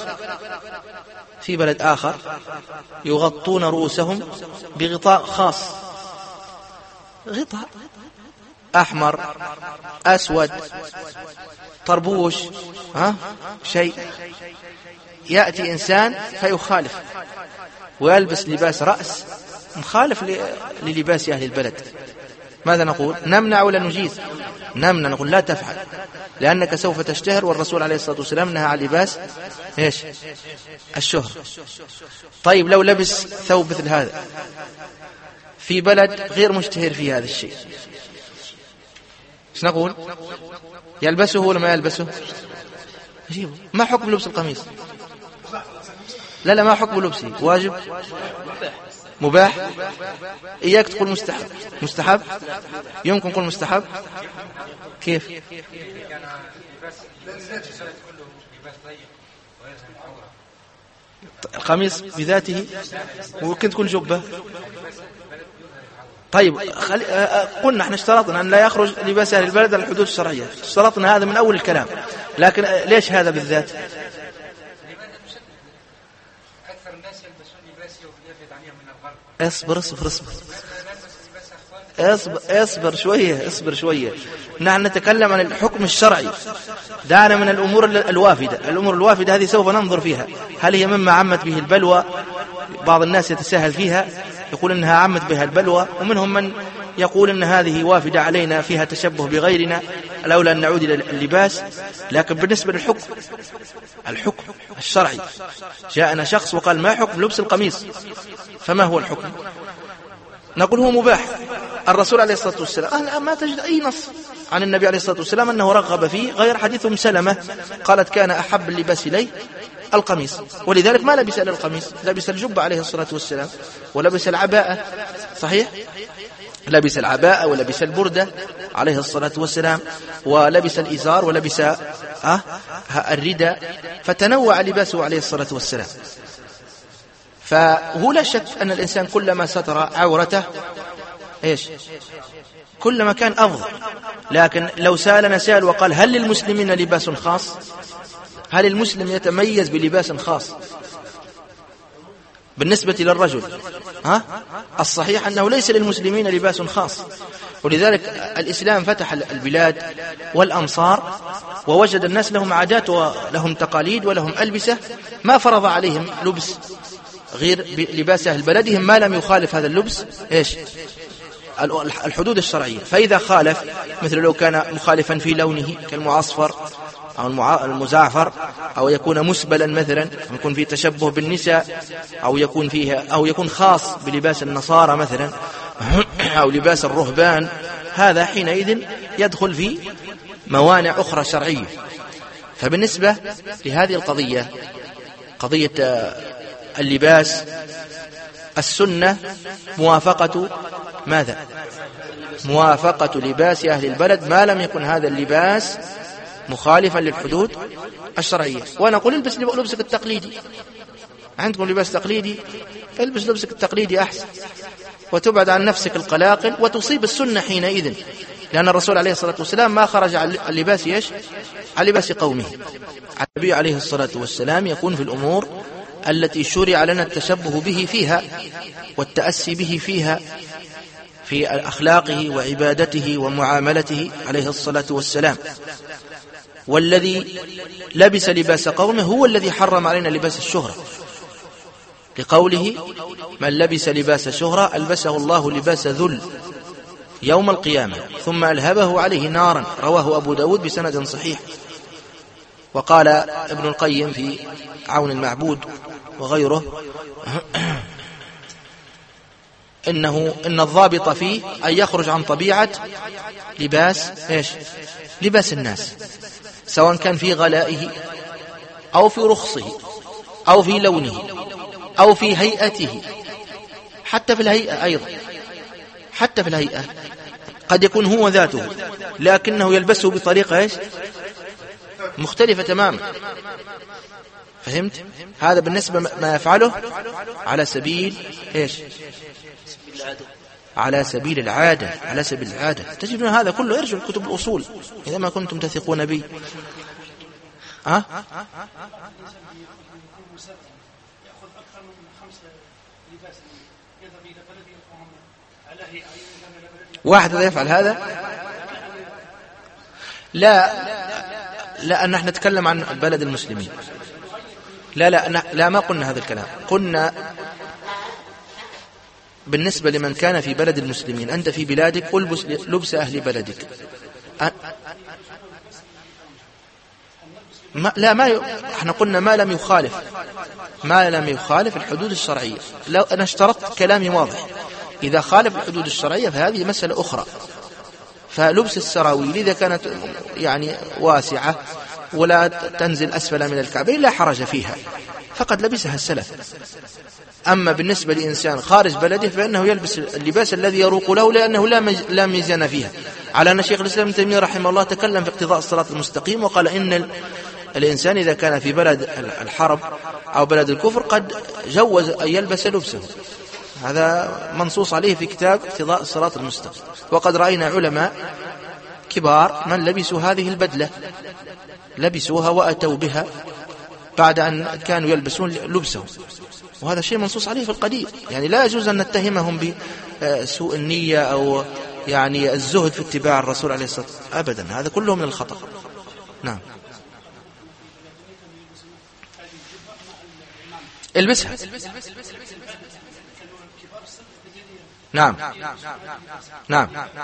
بلد آخر يغطون رؤوسهم بغطاء خاص، غطاء أحمر أسود طربوش شيء. يأتي إنسان فيخالف ويلبس لباس رأس مخالف للباس أهل البلد، ماذا نقول؟ نمنع ولا نجيز؟ نمنع، نقول لا تفعل، لأنك سوف تشتهر، والرسول عليه الصلاة والسلام نهى عن لباس الشهر. طيب، لو لبس ثوب مثل هذا في بلد غير مشتهر في هذا الشيء، ايش نقول؟ يلبسه ولا ما يلبسه؟ ما حكم لبس القميص؟ لا، ما حكم لبسه؟ واجب؟ مباح؟ إياك تقول مستحب؟ يمكن تقول مستحب؟ كيف؟ القميص بذاته، وممكن تكون جبة. طيب، قلنا احنا اشترطنا أن لا يخرج لباس أهل البلد عن الحدود الشرعية، اشترطنا هذا من أول الكلام، لكن ليش هذا بالذات؟ أكثر الناس يلبسون لباس يفيد عنهم من الغرب. اصبر شوية. نحن نتكلم عن الحكم الشرعي، دعنا من الأمور الوافدة. الأمور الوافدة هذه سوف ننظر فيها، هل هي مما عمت به البلوى؟ بعض الناس يتساهل فيها، يقول إنها عمت بها البلوى، ومنهم من يقول إن هذه وافدة علينا فيها تشبه بغيرنا، الأولى أن نعود إلى اللباس. لكن بالنسبة للحكم الشرعي، جاءنا شخص وقال ما حكم لبس القميص؟ فما هو الحكم؟ نقول هو مباح. الرسول عليه الصلاة والسلام ما تجد أي نص عن النبي عليه الصلاة والسلام أنه رغب فيه، غير حديث أم سلمة قالت كان أحب اللباس إليه القميص، ولذلك ما لبس إلا القميص، لبس الجبة عليه الصلاة والسلام، ولبس العباءة، صحيح، لبس العباءة ولبس البردة عليه الصلاة والسلام، ولبس الإزار ولبس الرداء، فتنوع لباسه عليه الصلاة والسلام. فهو لا شك أن الإنسان كلما ستر عورته كلما كان أفضل. لكن لو سألنا سائل وقال هل للمسلمين لباس خاص؟ هل المسلم يتميز بلباس خاص بالنسبة للرجل؟ الصحيح أنه ليس للمسلمين لباس خاص، ولذلك الإسلام فتح البلاد والأمصار ووجد الناس لهم عادات ولهم تقاليد ولهم ألبسة، ما فرض عليهم لبس غير لباس أهل بلدهم ما لم يخالف هذا اللبس الحدود الشرعية. فإذا خالف، مثل لو كان مخالفا في لونه كالمعصفر أو المزعفر، أو يكون مسبلا مثلا، أو يكون فيه تشبه بالنساء، أو يكون خاص بلباس النصارى مثلا، أو لباس الرهبان، هذا حينئذ يدخل في موانع أخرى شرعية. فبالنسبة لهذه القضية، قضية اللباس، السنة موافقة ماذا؟ موافقة لباس أهل البلد ما لم يكن هذا اللباس مخالفا للحدود الشرعية. وأنا أقول البس لبسك التقليدي، عندكم لباس تقليدي، البس لبسك التقليدي أحسن، وتبعد عن نفسك القلاقل وتصيب السنة حينئذ، لأن الرسول عليه الصلاة والسلام ما خرج عن اللباس عن لباس قومه. النبي عليه الصلاة والسلام يكون في الأمور التي شرع لنا التشبه به فيها والتأسي به فيها في أخلاقه وعبادته ومعاملته عليه الصلاة والسلام. والذي لبس لباس قومه هو الذي حرم علينا لباس الشهرة، لقوله من لبس لباس شهرة ألبسه الله لباس ذل يوم القيامة ثم ألهبه عليه نارا، رواه أبو داود بسند صحيح. وقال ابن القيم في عون المعبود وغيره إن الضابط فيه أن يخرج عن طبيعة لباس الناس، سواء كان في غلائه أو في رخصه أو في لونه أو في هيئته، حتى في الهيئة أيضا، حتى في الهيئة قد يكون هو ذاته لكنه يلبسه بطريقة مختلفة تماما. فهمت؟ هذا بالنسبة ما يفعله على سبيل على سبيل العادة، على سبيل العادة. تجدون هذا كله يرجع لكتب الأصول إذا ما كنتم تثقون به. واحد لا يفعل هذا؟ لا نحن نتكلم عن بلد المسلمين. لا ما قلنا هذا الكلام. قلنا بالنسبة لمن كان في بلد المسلمين، أنت في بلادك ألبس لبس أهل بلدك. احنا قلنا ما لم يخالف الحدود الشرعية. لو أنا اشترطت كلامي واضح، إذا خالف الحدود الشرعية فهذه مسألة أخرى. فلبس السراويل إذا كانت واسعة ولا تنزل أسفل من الكعبين لا حرج فيها، فقد لبسها السلف. أما بالنسبة لإنسان خارج بلده فإنه يلبس اللباس الذي يروق له، لأنه لا ميزان فيها. على أن شيخ الإسلام ابن تيمية رحمه الله تكلم في اقتضاء الصراط المستقيم، وقال إن الإنسان إذا كان في بلد الحرب أو بلد الكفر قد جوز أن يلبس لبسه. هذا منصوص عليه في كتاب اقتضاء الصراط المستقيم. وقد رأينا علماء كبار من لبسوا هذه البدلة، لبسوها وأتوا بها بعد أن كانوا يلبسون لبسهم، وهذا شيء منصوص عليه في القديم. لا يجوز أن نتهمهم بسوء النية أو الزهد في اتباع الرسول عليه الصلاة والسلام أبدا، هذا كله من الخطأ. نعم، البسها. نعم نعم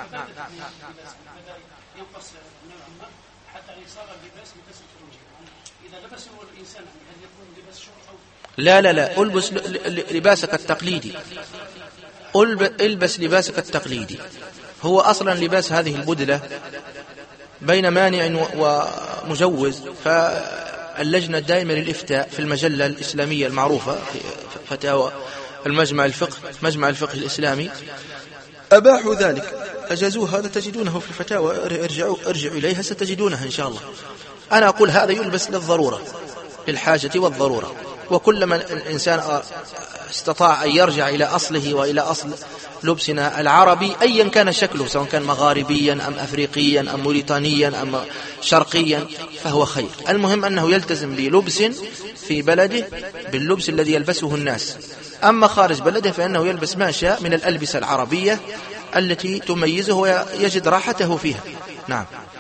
لا البس لباسك التقليدي، البس لباسك التقليدي. هو أصلا لباس هذه البدلة بين مانع ومجوز، فاللجنة الدائمة للإفتاء في المجلة الإسلامية المعروفة في فتاوى مجمع الفقه الإسلامي أباحوا ذلك، أجازوه. هذا تجدونه في الفتاوى، ارجعوا إليها ستجدونها إن شاء الله. أنا أقول هذا يلبس للضرورة، للحاجة والضرورة، وكلما الإنسان استطاع أن يرجع إلى أصله وإلى أصل لبسنا العربي أيا كان شكله، سواء كان مغاربيا أم أفريقيا أم موريتانيا أم شرقيا، فهو خير. المهم أنه يلتزم بلبس في بلده باللبس الذي يلبسه الناس، أما خارج بلده فإنه يلبس ما شاء من الألبسة العربية التي تميزه ويجد راحته فيها. نعم.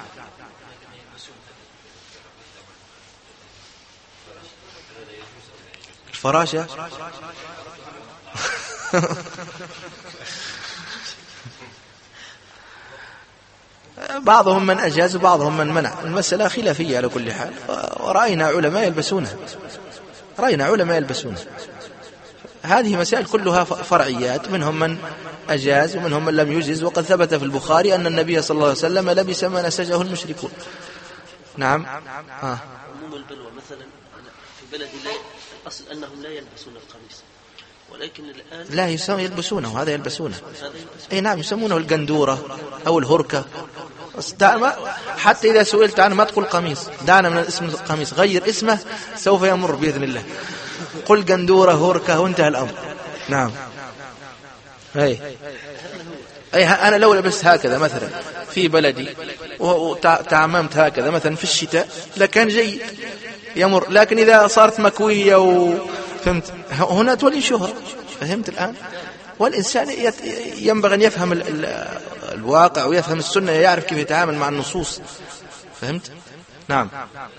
الفراشة بعضهم من أجاز وبعضهم من منع، المسألة خلافية على كل حال، ورأينا علماء يلبسونها. هذه مسائل كلها فرعيات، منهم من أجاز ومنهم من لم يجز، وقد ثبت في البخاري أن النبي صلى الله عليه وسلم لبس ما نسجه المشركون. نعم. عموم البلوى مثلا في بلد الأصل أنهم لا يلبسون القميص، ولكن الآن لا يلبسونه، هذا يلبسونه. أي نعم، يسمونه القندورة أو الهركة. حتى إذا سئلت عنه ما تقول قميص، دعنا من اسم القميص، غير اسمه سوف يمر بإذن الله. قل قندورة هركة وانتهى الأمر. نعم. أنا لو لبست هكذا مثلا في بلدي وتعممت هكذا مثلا في الشتاء لكان جيد يمر، لكن إذا صارت مكوية فهمت هنا تولي شهرة. فهمت الآن؟ والإنسان ينبغي أن يفهم الواقع ويفهم السنة، يعرف كيف يتعامل مع النصوص. فهمت؟ نعم.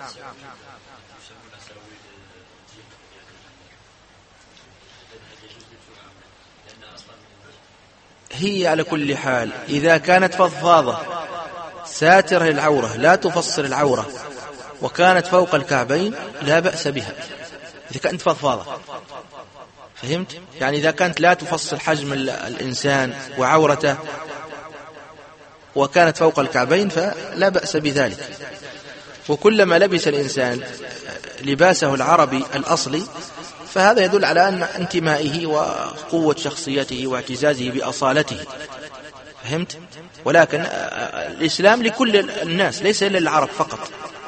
هي على كل حال إذا كانت فضفاضة ساترة للعورة لا تفصل العورة وكانت فوق الكعبين لا بأس بها، إذا كانت فضفاضة. فهمت؟ يعني إذا كانت لا تفصل حجم الإنسان وعورته وكانت فوق الكعبين فلا بأس بذلك. وكلما لبس الإنسان لباسه العربي الأصلي فهذا يدل على أن انتمائه وقوة شخصيته واعتزازه بأصالته. فهمت؟ ولكن الإسلام لكل الناس، ليس إلا للعرب فقط،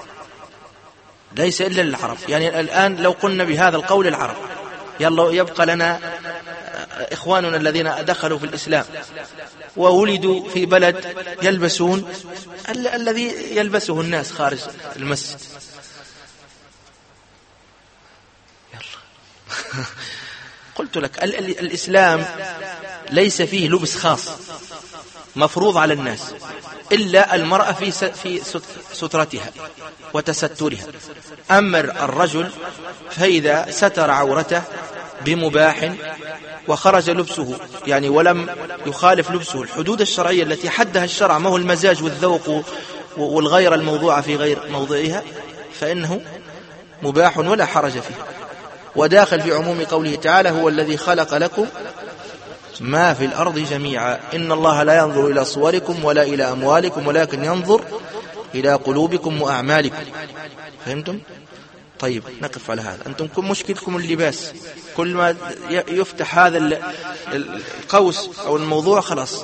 ليس إلا للعرب. يعني الآن لو قلنا بهذا القول العرب، يلا يبقى لنا إخواننا الذين دخلوا في الإسلام وولدوا في بلد يلبسون الذي يلبسه الناس خارج المسجد. قلت لك الإسلام ليس فيه لبس خاص مفروض على الناس إلا المرأة في سترتها وتسترها. أما الرجل فإذا ستر عورته بمباح وخرج لبسه يعني ولم يخالف لبسه الحدود الشرعية التي حدها الشرع، ما هو المزاج والذوق والغير الموضوع في غير موضعها، فإنه مباح ولا حرج فيه. وداخل في عموم قوله تعالى: هو الذي خلق لكم ما في الأرض جميعا إن الله لا ينظر إلى صوركم ولا إلى أموالكم ولكن ينظر إلى قلوبكم وأعمالكم. فهمتم؟ طيب نقف على هذا. أنتم مشكلتكم اللباس، كل ما يفتح هذا القوس أو الموضوع خلاص.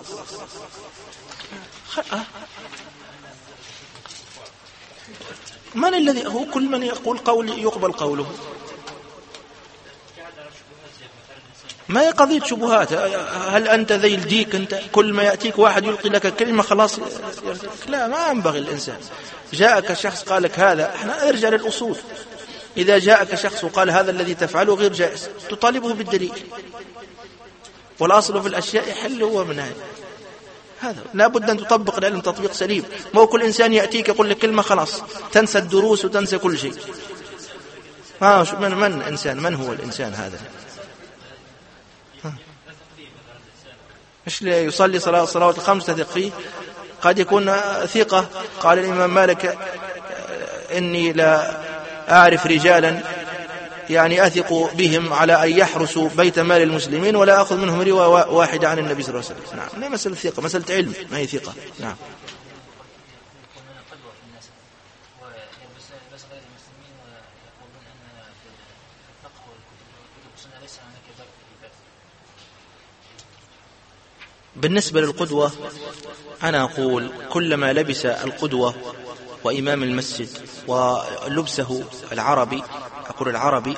من الذي هو كل من يقول قول يقبل قوله؟ ما هي قضية شبهات. هل أنت ذي الديك؟ أنت كل ما يأتيك واحد يلقي لك كلمة خلاص لا، ما ينبغي الإنسان. جاءك شخص قال لك هذا، احنا ارجع للأصول. إذا جاءك شخص وقال هذا الذي تفعله غير جائز تطالبه بالدليل، والأصل في الأشياء حل ومنع. هذا لا بد أن تطبق العلم تطبيق سليم. ما كل إنسان يأتيك يقول لك كلمة خلاص تنسى الدروس وتنسى كل شيء. من إنسان؟ من هو الإنسان هذا؟ مش يصلي صلوات الخمس تثق فيه؟ قد يكون ثقة. قال الإمام مالك: إني لا أعرف رجالا يعني أثق بهم على أن يحرسوا بيت مال المسلمين ولا أخذ منهم رواية واحدة عن النبي صلى الله عليه وسلم. نعم، مسألة ثقة، مسألة علم، ما هي ثقة. نعم. بالنسبة للقدوة أنا أقول كلما لبس القدوة وإمام المسجد ولبسه العربي، أقول العربي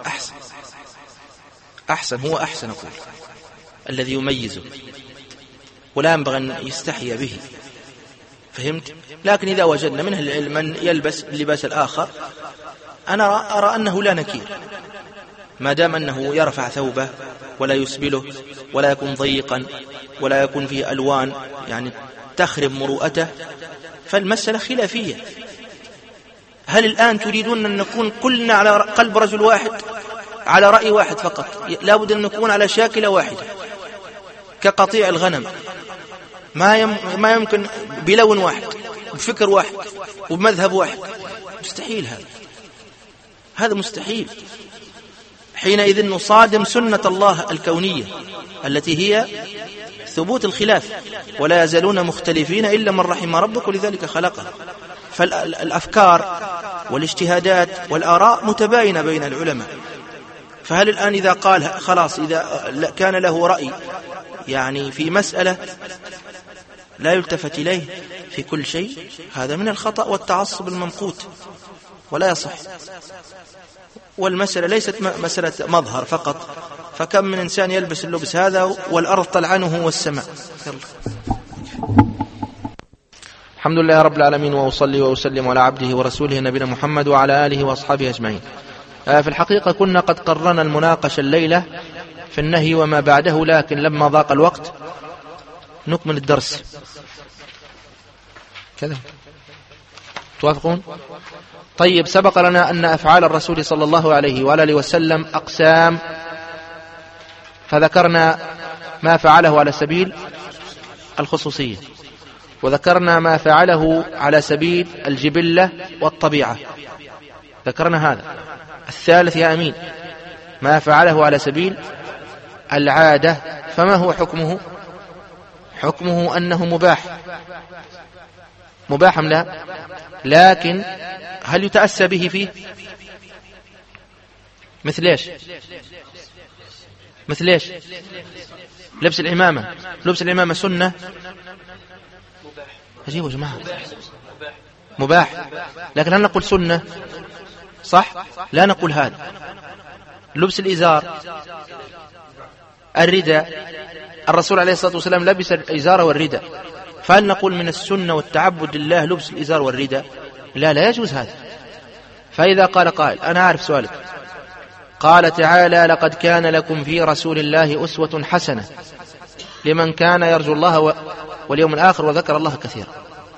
أحسن هو أحسن، أقول الذي يميزه ولا ينبغي أن يستحي به، فهمت؟ لكن إذا وجدنا منه العلم من يلبس اللباس الآخر أنا أرى أنه لا نكير، ما دام أنه يرفع ثوبه ولا يسبله ولا يكون ضيقا ولا يكون فيه ألوان يعني تخرب مروءته، فالمسألة خلافية. هل الآن تريدون أن نكون كلنا على قلب رجل واحد، على رأي واحد فقط؟ لابد أن نكون على شاكلة واحدة كقطيع الغنم، ما يمكن بلون واحد بفكر واحد وبمذهب واحد، مستحيل، هذا مستحيل. حينئذ نصادم سنة الله الكونية التي هي ثبوت الخلاف، ولا يزالون مختلفين إلا من رحم ربك ولذلك خلقه. فالأفكار والاجتهادات والآراء متباينة بين العلماء. فهل الآن إذا قال خلاص إذا كان له رأي يعني في مسألة لا يلتفت إليه في كل شيء، هذا من الخطأ والتعصب الممقوت ولا يصح. والمسألة ليست مسألة مظهر فقط، فكم من إنسان يلبس اللبس هذا والأرض تلعنه والسماء. الحمد لله رب العالمين، وأصلي وأسلم على عبده ورسوله نبينا محمد وعلى آله وأصحابه أجمعين. في الحقيقة كنا قد قررنا المناقشة الليلة في النهي وما بعده، لكن لما ضاق الوقت نكمل الدرس. كذا توافقون؟ طيب، سبق لنا أن أفعال الرسول صلى الله عليه وآله وسلم أقسام، فذكرنا ما فعله على سبيل الخصوصية، وذكرنا ما فعله على سبيل الجبلة والطبيعة، ذكرنا هذا. الثالث يا أمين ما فعله على سبيل العادة، فما هو حكمه؟ حكمه أنه مباح أم لا؟ لكن هل يتأسى به فيه؟ مثل إيش؟ لبس العمامة سنة؟ أجيبوا يا جماعة، مباح، لكن هل نقول سنة؟ صح؟ لا نقول هذا. لبس الإزار، الرداء، الرسول عليه الصلاة والسلام لبس الإزار والرداء، فهل نقول من السنة والتعبد لله لبس الإزار والرداء؟ لا يجوز هذا. فإذا قال قائل، أنا أعرف سؤالك، قال تعالى: لقد كان لكم في رسول الله أسوة حسنة لمن كان يرجو الله واليوم الآخر وذكر الله كثيرا.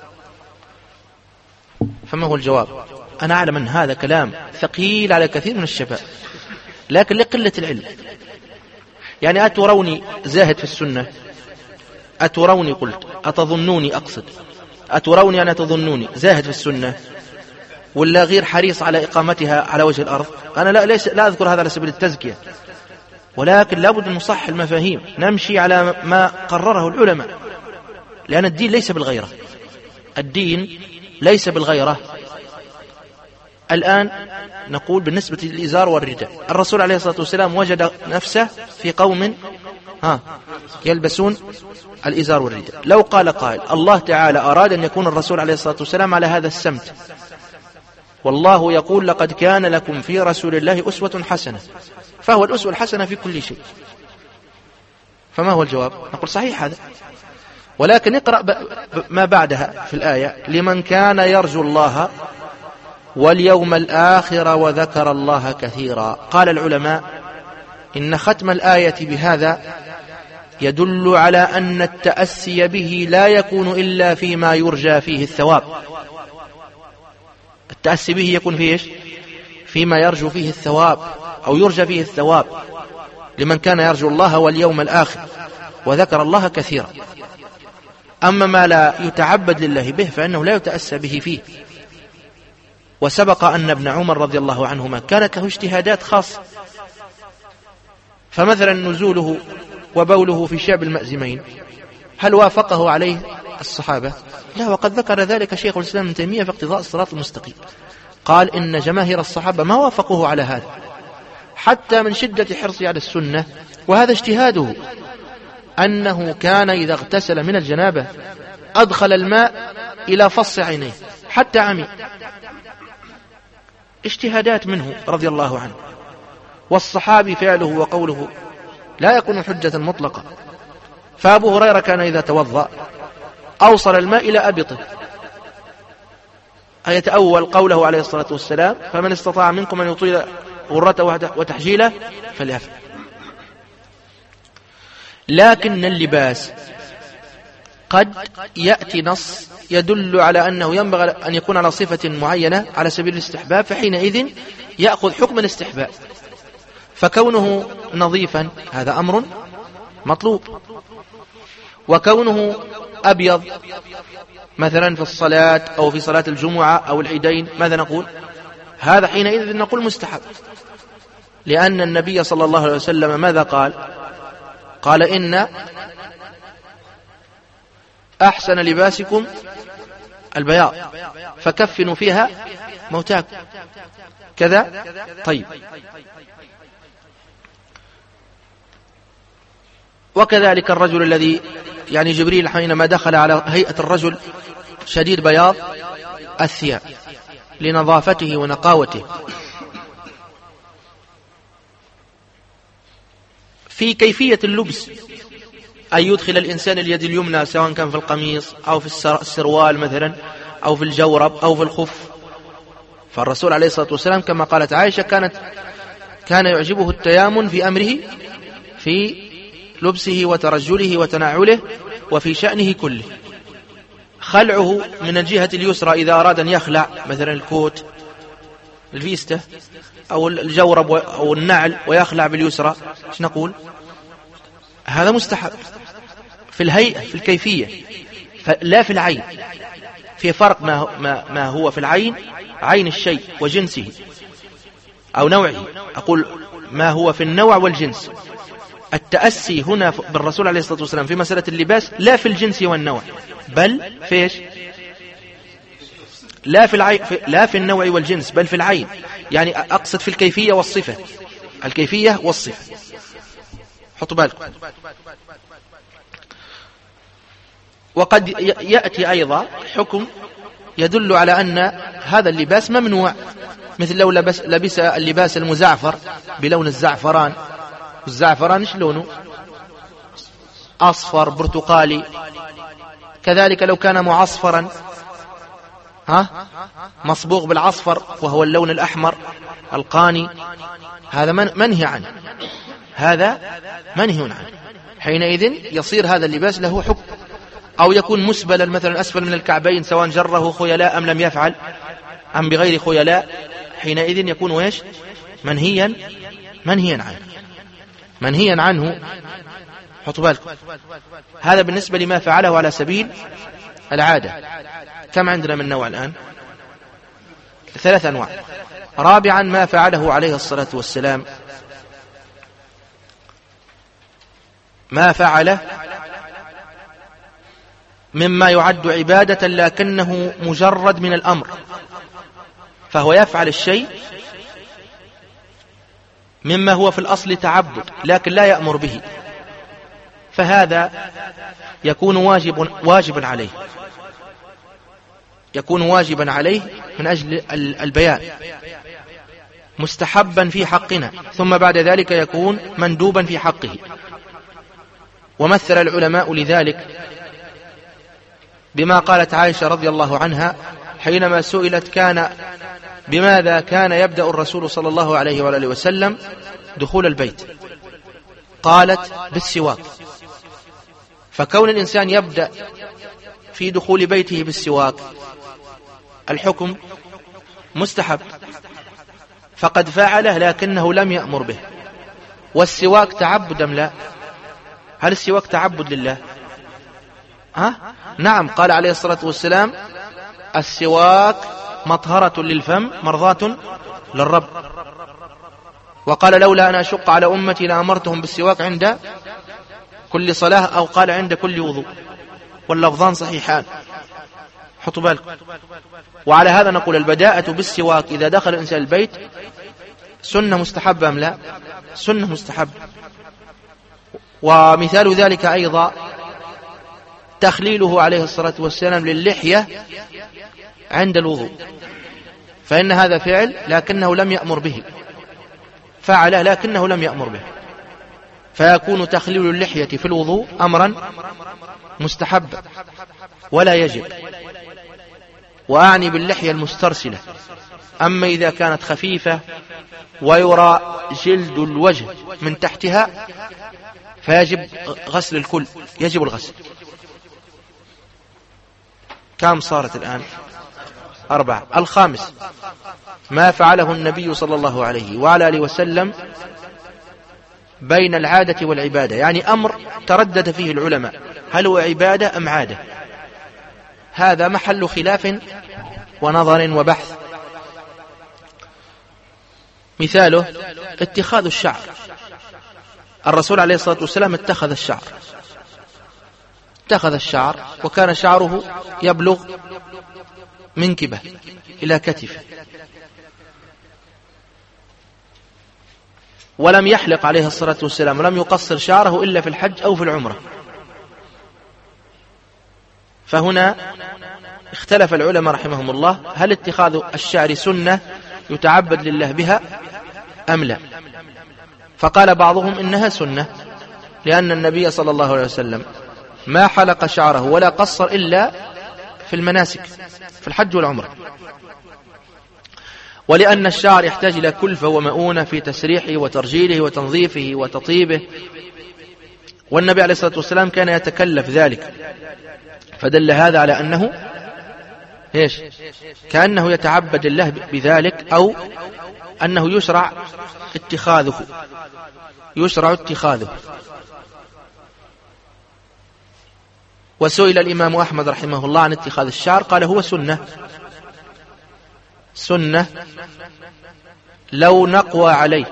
فما هو الجواب؟ أنا أعلم أن هذا كلام ثقيل على كثير من الشباب، لكن لقلة العلم. يعني أتروني زاهد في السنة؟ أتروني قلت، أتظنوني أقصد، أتروني أنا تظنوني زاهد في السنة ولا غير حريص على إقامتها على وجه الأرض؟ أنا لا أذكر هذا على سبيل التزكية، ولكن لابد أن نصحح المفاهيم، نمشي على ما قرره العلماء، لأن الدين ليس بالغيرة، الدين ليس بالغيرة. الآن نقول بالنسبة للإزار والرداء، الرسول عليه الصلاة والسلام وجد نفسه في قوم يلبسون الإزار والرداء. لو قال قائل الله تعالى أراد أن يكون الرسول عليه الصلاة والسلام على هذا السمت، والله يقول: لقد كان لكم في رسول الله أسوة حسنة، فهو الأسوة الحسنة في كل شيء، فما هو الجواب؟ نقول صحيح هذا، ولكن اقرأ ما بعدها في الآية: لمن كان يرجو الله واليوم الآخر وذكر الله كثيرا. قال العلماء إن ختم الآية بهذا يدل على أن التأسي به لا يكون إلا فيما يرجى فيه الثواب. التأسي به يكون فيه إيش؟ فيما يرجو فيه الثواب أو يرجى فيه الثواب. لمن كان يرجو الله واليوم الآخر وذكر الله كثيرا. أما ما لا يتعبد لله به فإنه لا يتأسى به فيه. وسبق أن ابن عمر رضي الله عنهما كانت له اجتهادات خاصة، فمثلا نزوله وبوله في شعب المأزمين هل وافقه عليه الصحابة؟ لا، وقد ذكر ذلك شيخ الإسلام ابن تيمية في اقتضاء الصراط المستقيم، قال إن جماهير الصحابة ما وافقوه على هذا، حتى من شدة حرصه على السنة، وهذا اجتهاده، أنه كان إذا اغتسل من الجنابة أدخل الماء إلى فص عينيه حتى عمي. اجتهادات منه رضي الله عنه. والصحابي فعله وقوله لا يكون حجة مطلقة. فأبو هريرة كان إذا توضأ أوصل الماء إلى أبطه، يتأول قوله عليه الصلاة والسلام فمن استطاع منكم أن يطيل غرته وتحجيله فليفعل. لكن اللباس قد يأتي نص يدل على أنه ينبغي أن يكون على صفة معينة على سبيل الاستحباب، فحينئذ يأخذ حكم الاستحباب، فكونه نظيفا هذا أمر مطلوب، وكونه أبيض مثلا في الصلاة أو في صلاة الجمعة أو العيدين ماذا نقول؟ هذا حينئذ نقول مستحب، لأن النبي صلى الله عليه وسلم ماذا قال؟ قال إن أحسن لباسكم البياض فكفنوا فيها موتاكم كذا. طيب، وكذلك الرجل الذي يعني جبريل حينما دخل على هيئة الرجل شديد بياض الثياب لنظافته ونقاوته. في كيفية اللبس أن يدخل الإنسان اليد اليمنى سواء كان في القميص أو في السروال مثلا أو في الجورب أو في الخف. فالرسول عليه الصلاة والسلام كما قالت عائشة كان يعجبه التيامن في أمره، في لبسه وترجله وتنعله وفي شأنه كله. خلعه من الجهة اليسرى إذا أراد أن يخلع مثلا الكوت الفيستة أو الجورب أو النعل ويخلع باليسرى، ايش نقول؟ هذا مستحب في الهيئة في الكيفية، لا في العين. في فرق ما هو في العين، عين الشيء وجنسه أو نوعه، أقول ما هو في النوع والجنس. التأسي هنا بالرسول عليه الصلاة والسلام في مسألة اللباس لا في الجنس والنوع، بل في إيش؟ لا في النوع والجنس بل في العين، يعني أقصد في الكيفية والصفة، الكيفية والصفة. حطوا بالكم. وقد يأتي أيضا حكم يدل على أن هذا اللباس ممنوع، مثل لو لبس اللباس المزعفر بلون الزعفران. الزعفران ايش لونه؟ أصفر برتقالي. كذلك لو كان معصفرا مصبوغ بالعصفر وهو اللون الأحمر القاني، هذا منهي عنه، هذا منهي عنه. حينئذ يصير هذا اللباس له حكم. أو يكون مسبلا مثلا أسفل من الكعبين سواء جره خيلاء أم لم يفعل أم بغير خيلاء، حينئذ يكون ويش؟ منهيا عنه. حطوا بالكم. هذا بالنسبة لما فعله على سبيل العادة. كم عندنا من نوع الآن؟ 3 أنواع. رابعا ما فعله عليه الصلاة والسلام، ما فعله مما يعد عبادة لكنه مجرد من الأمر، فهو يفعل الشيء مما هو في الأصل تعبد لكن لا يأمر به، فهذا يكون واجبا عليه، يكون واجبا عليه من أجل البيان، مستحبا في حقنا، ثم بعد ذلك يكون مندوبا في حقه. ومثل العلماء لذلك بما قالت عائشة رضي الله عنها حينما سئلت بماذا كان يبدأ الرسول صلى الله عليه وآله وسلم دخول البيت، قالت بالسواك. فكون الإنسان يبدأ في دخول بيته بالسواك الحكم مستحب، فقد فعله لكنه لم يأمر به. والسواك تعبد أم لا؟ هل السواك تعبد لله؟ نعم، قال عليه الصلاة والسلام السواك مطهرة للفم مرضاة للرب. وقال لولا أن أشق على أمتي لأمرتهم بالسواك عند كل صلاة، أو قال عند كل وضوء، واللفظان صحيحان. حطوا بالكم. وعلى هذا نقول البداءة بالسواك إذا دخل الإنسان البيت سنة مستحبة أم لا؟ سنة مستحبة. ومثال ذلك أيضا تخليله عليه الصلاة والسلام للحية عند الوضوء، فإن هذا فعل لكنه لم يأمر به، فعله لكنه لم يأمر به، فيكون تخليل اللحية في الوضوء أمرا مستحبا ولا يجب. وأعني باللحية المسترسلة. أما إذا كانت خفيفة ويرى جلد الوجه من تحتها فيجب غسل الكل، يجب الغسل. كم صارت الآن؟ 4. الخامس ما فعله النبي صلى الله عليه وعلى آله وسلم بين العادة والعبادة، يعني أمر تردد فيه العلماء هل هو عبادة أم عادة، هذا محل خلاف ونظر وبحث. مثاله اتخاذ الشعر. الرسول عليه الصلاة والسلام اتخذ الشعر وكان شعره يبلغ منكبه إلى كتفه، ولم يحلق عليه الصلاة والسلام ولم يقصر شعره إلا في الحج أو في العمرة. فهنا اختلف العلماء رحمهم الله هل اتخاذ الشعر سنة يتعبد لله بها أم لا؟ فقال بعضهم إنها سنة، لأن النبي صلى الله عليه وسلم ما حلق شعره ولا قصر إلا في المناسك في الحج والعمرة، ولأن الشعر يحتاج إلى كلفة ومؤونة في تسريحه وترجيله وتنظيفه وتطيبه، والنبي عليه الصلاة والسلام كان يتكلف ذلك، فدل هذا على أنه كأنه يتعبد الله بذلك، أو أنه يشرع اتخاذه. وسئل الإمام أحمد رحمه الله عن اتخاذ الشعر، قال هو سنة لو نقوى عليه،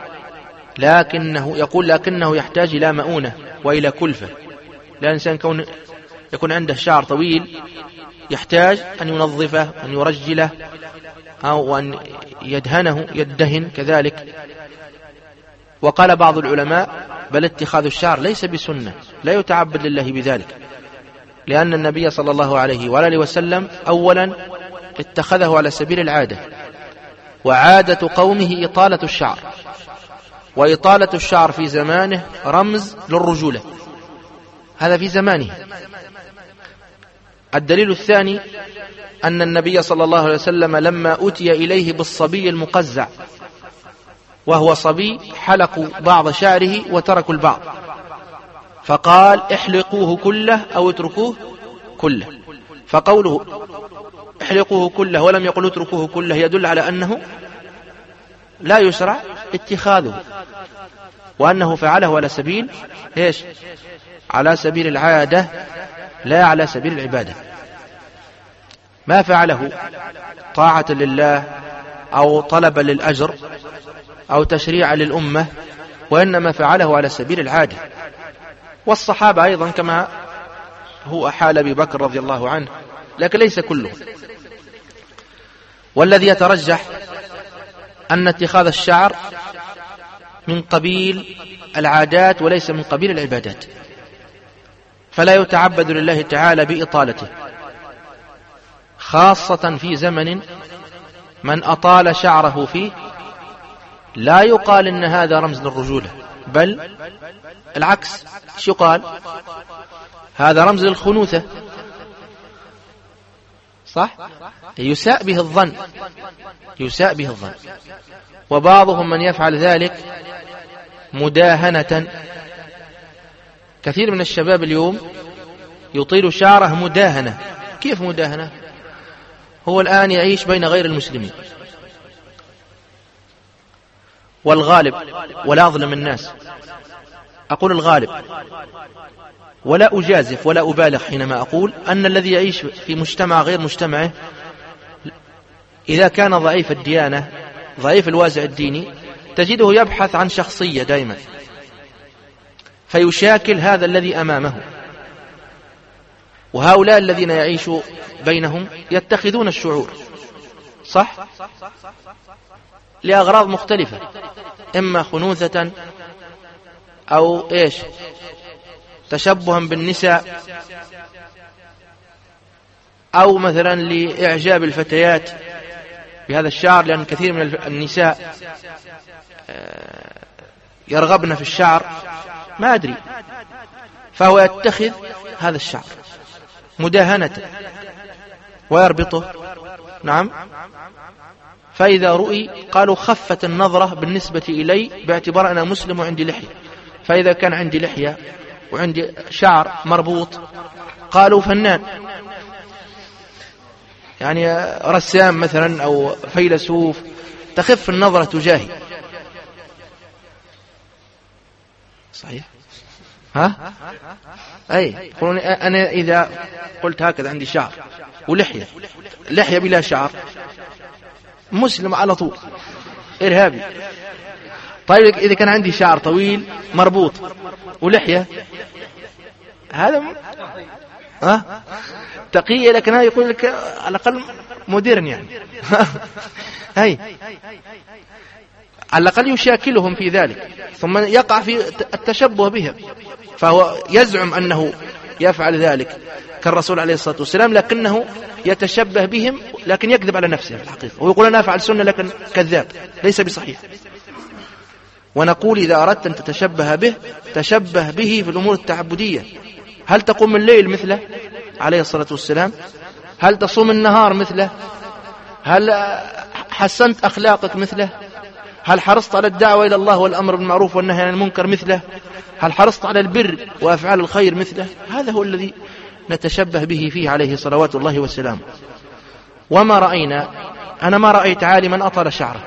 لكنه يحتاج إلى مؤونة وإلى كلفة. لا إنسان يكون عنده شعر طويل يحتاج أن ينظفه وأن يرجله أو أن يدهن كذلك. وقال بعض العلماء بل اتخاذ الشعر ليس بسنة، لا يتعبد لله بذلك، لأن النبي صلى الله عليه وآله وسلم أولا اتخذه على سبيل العادة، وعادة قومه إطالة الشعر، وإطالة الشعر في زمانه رمز للرجولة، هذا في زمانه. الدليل الثاني أن النبي صلى الله عليه وسلم لما أتي إليه بالصبي المقزع وهو صبي حلقوا بعض شعره وتركوا البعض، فقال احلقوه كله أو اتركوه كله. فقوله احلقوه كله ولم يقل اتركوه كله يدل على أنه لا يشرع اتخاذه، وأنه فعله على سبيل على سبيل العادة لا على سبيل العبادة. ما فعله طاعة لله أو طلبا للأجر أو تشريعا للأمة، وإنما فعله على سبيل العادة. والصحابة أيضا كما هو حال أبي بكر رضي الله عنه، لكن ليس كله. والذي يترجح أن اتخاذ الشعر من قبيل العادات وليس من قبيل العبادات، فلا يتعبد لله تعالى بإطالته، خاصة في زمن من أطال شعره فيه لا يقال إن هذا رمز للرجولة، بل العكس، شو قال؟ هذا رمز للخنوثة، صح؟ يساء به الظن. وبعضهم من يفعل ذلك مداهنة. كثير من الشباب اليوم يطيل شعره مداهنة. كيف مداهنة؟ هو الآن يعيش بين غير المسلمين، والغالب، ولا أظلم الناس، أقول الغالب ولا أجازف ولا أبالغ حينما أقول أن الذي يعيش في مجتمع غير مجتمعه إذا كان ضعيف الديانة ضعيف الوازع الديني تجده يبحث عن شخصية دائما، فيشاكل هذا الذي أمامه. وهؤلاء الذين يعيش بينهم يتخذون الشعور، صح؟ لأغراض مختلفة، إما خنوثة أو إيش تشبها بالنساء، أو مثلا لإعجاب الفتيات بهذا الشعر، لأن كثير من النساء يرغبن في الشعر، ما أدري، فهو يتخذ هذا الشعر مداهنة ويربطه. نعم. فإذا رؤي قالوا خفت النظرة بالنسبة إلي باعتبار أنا مسلم وعندي لحية، فإذا كان عندي لحية وعندي شعر مربوط قالوا فنان، يعني رسام مثلا أو فيلسوف، تخف النظرة تجاهي. صحيح؟ ها؟ أي يقولون أنا إذا قلت هكذا عندي شعر ولحية، لحية بلا شعر، مسلم على طول، إرهابي. طيب إذا كان عندي شعر طويل مربوط ولحية، هذا تقية، لكن هذا يقول لك على الأقل مودرن يعني. هاي على الأقل يشاكلهم في ذلك، ثم يقع في التشبه بهم، فهو يزعم أنه يفعل ذلك كالرسول عليه الصلاة والسلام، لكنه يتشبه بهم، لكن يكذب على نفسه في الحقيقة، ويقول أنا أفعل سنة لكن كذاب، ليس بصحيح. ونقول إذا أردت أن تتشبه به تشبه به في الأمور التعبدية. هل تقوم الليل مثله عليه الصلاة والسلام؟ هل تصوم النهار مثله؟ هل حسنت أخلاقك مثله؟ هل حرصت على الدعوة إلى الله والأمر بالمعروف والنهي عن المنكر مثله؟ هل حرصت على البر وأفعال الخير مثله؟ هذا هو الذي نتشبه به فيه عليه صلوات الله والسلام. وما رأينا، أنا ما رأيت عالما أطال شعره،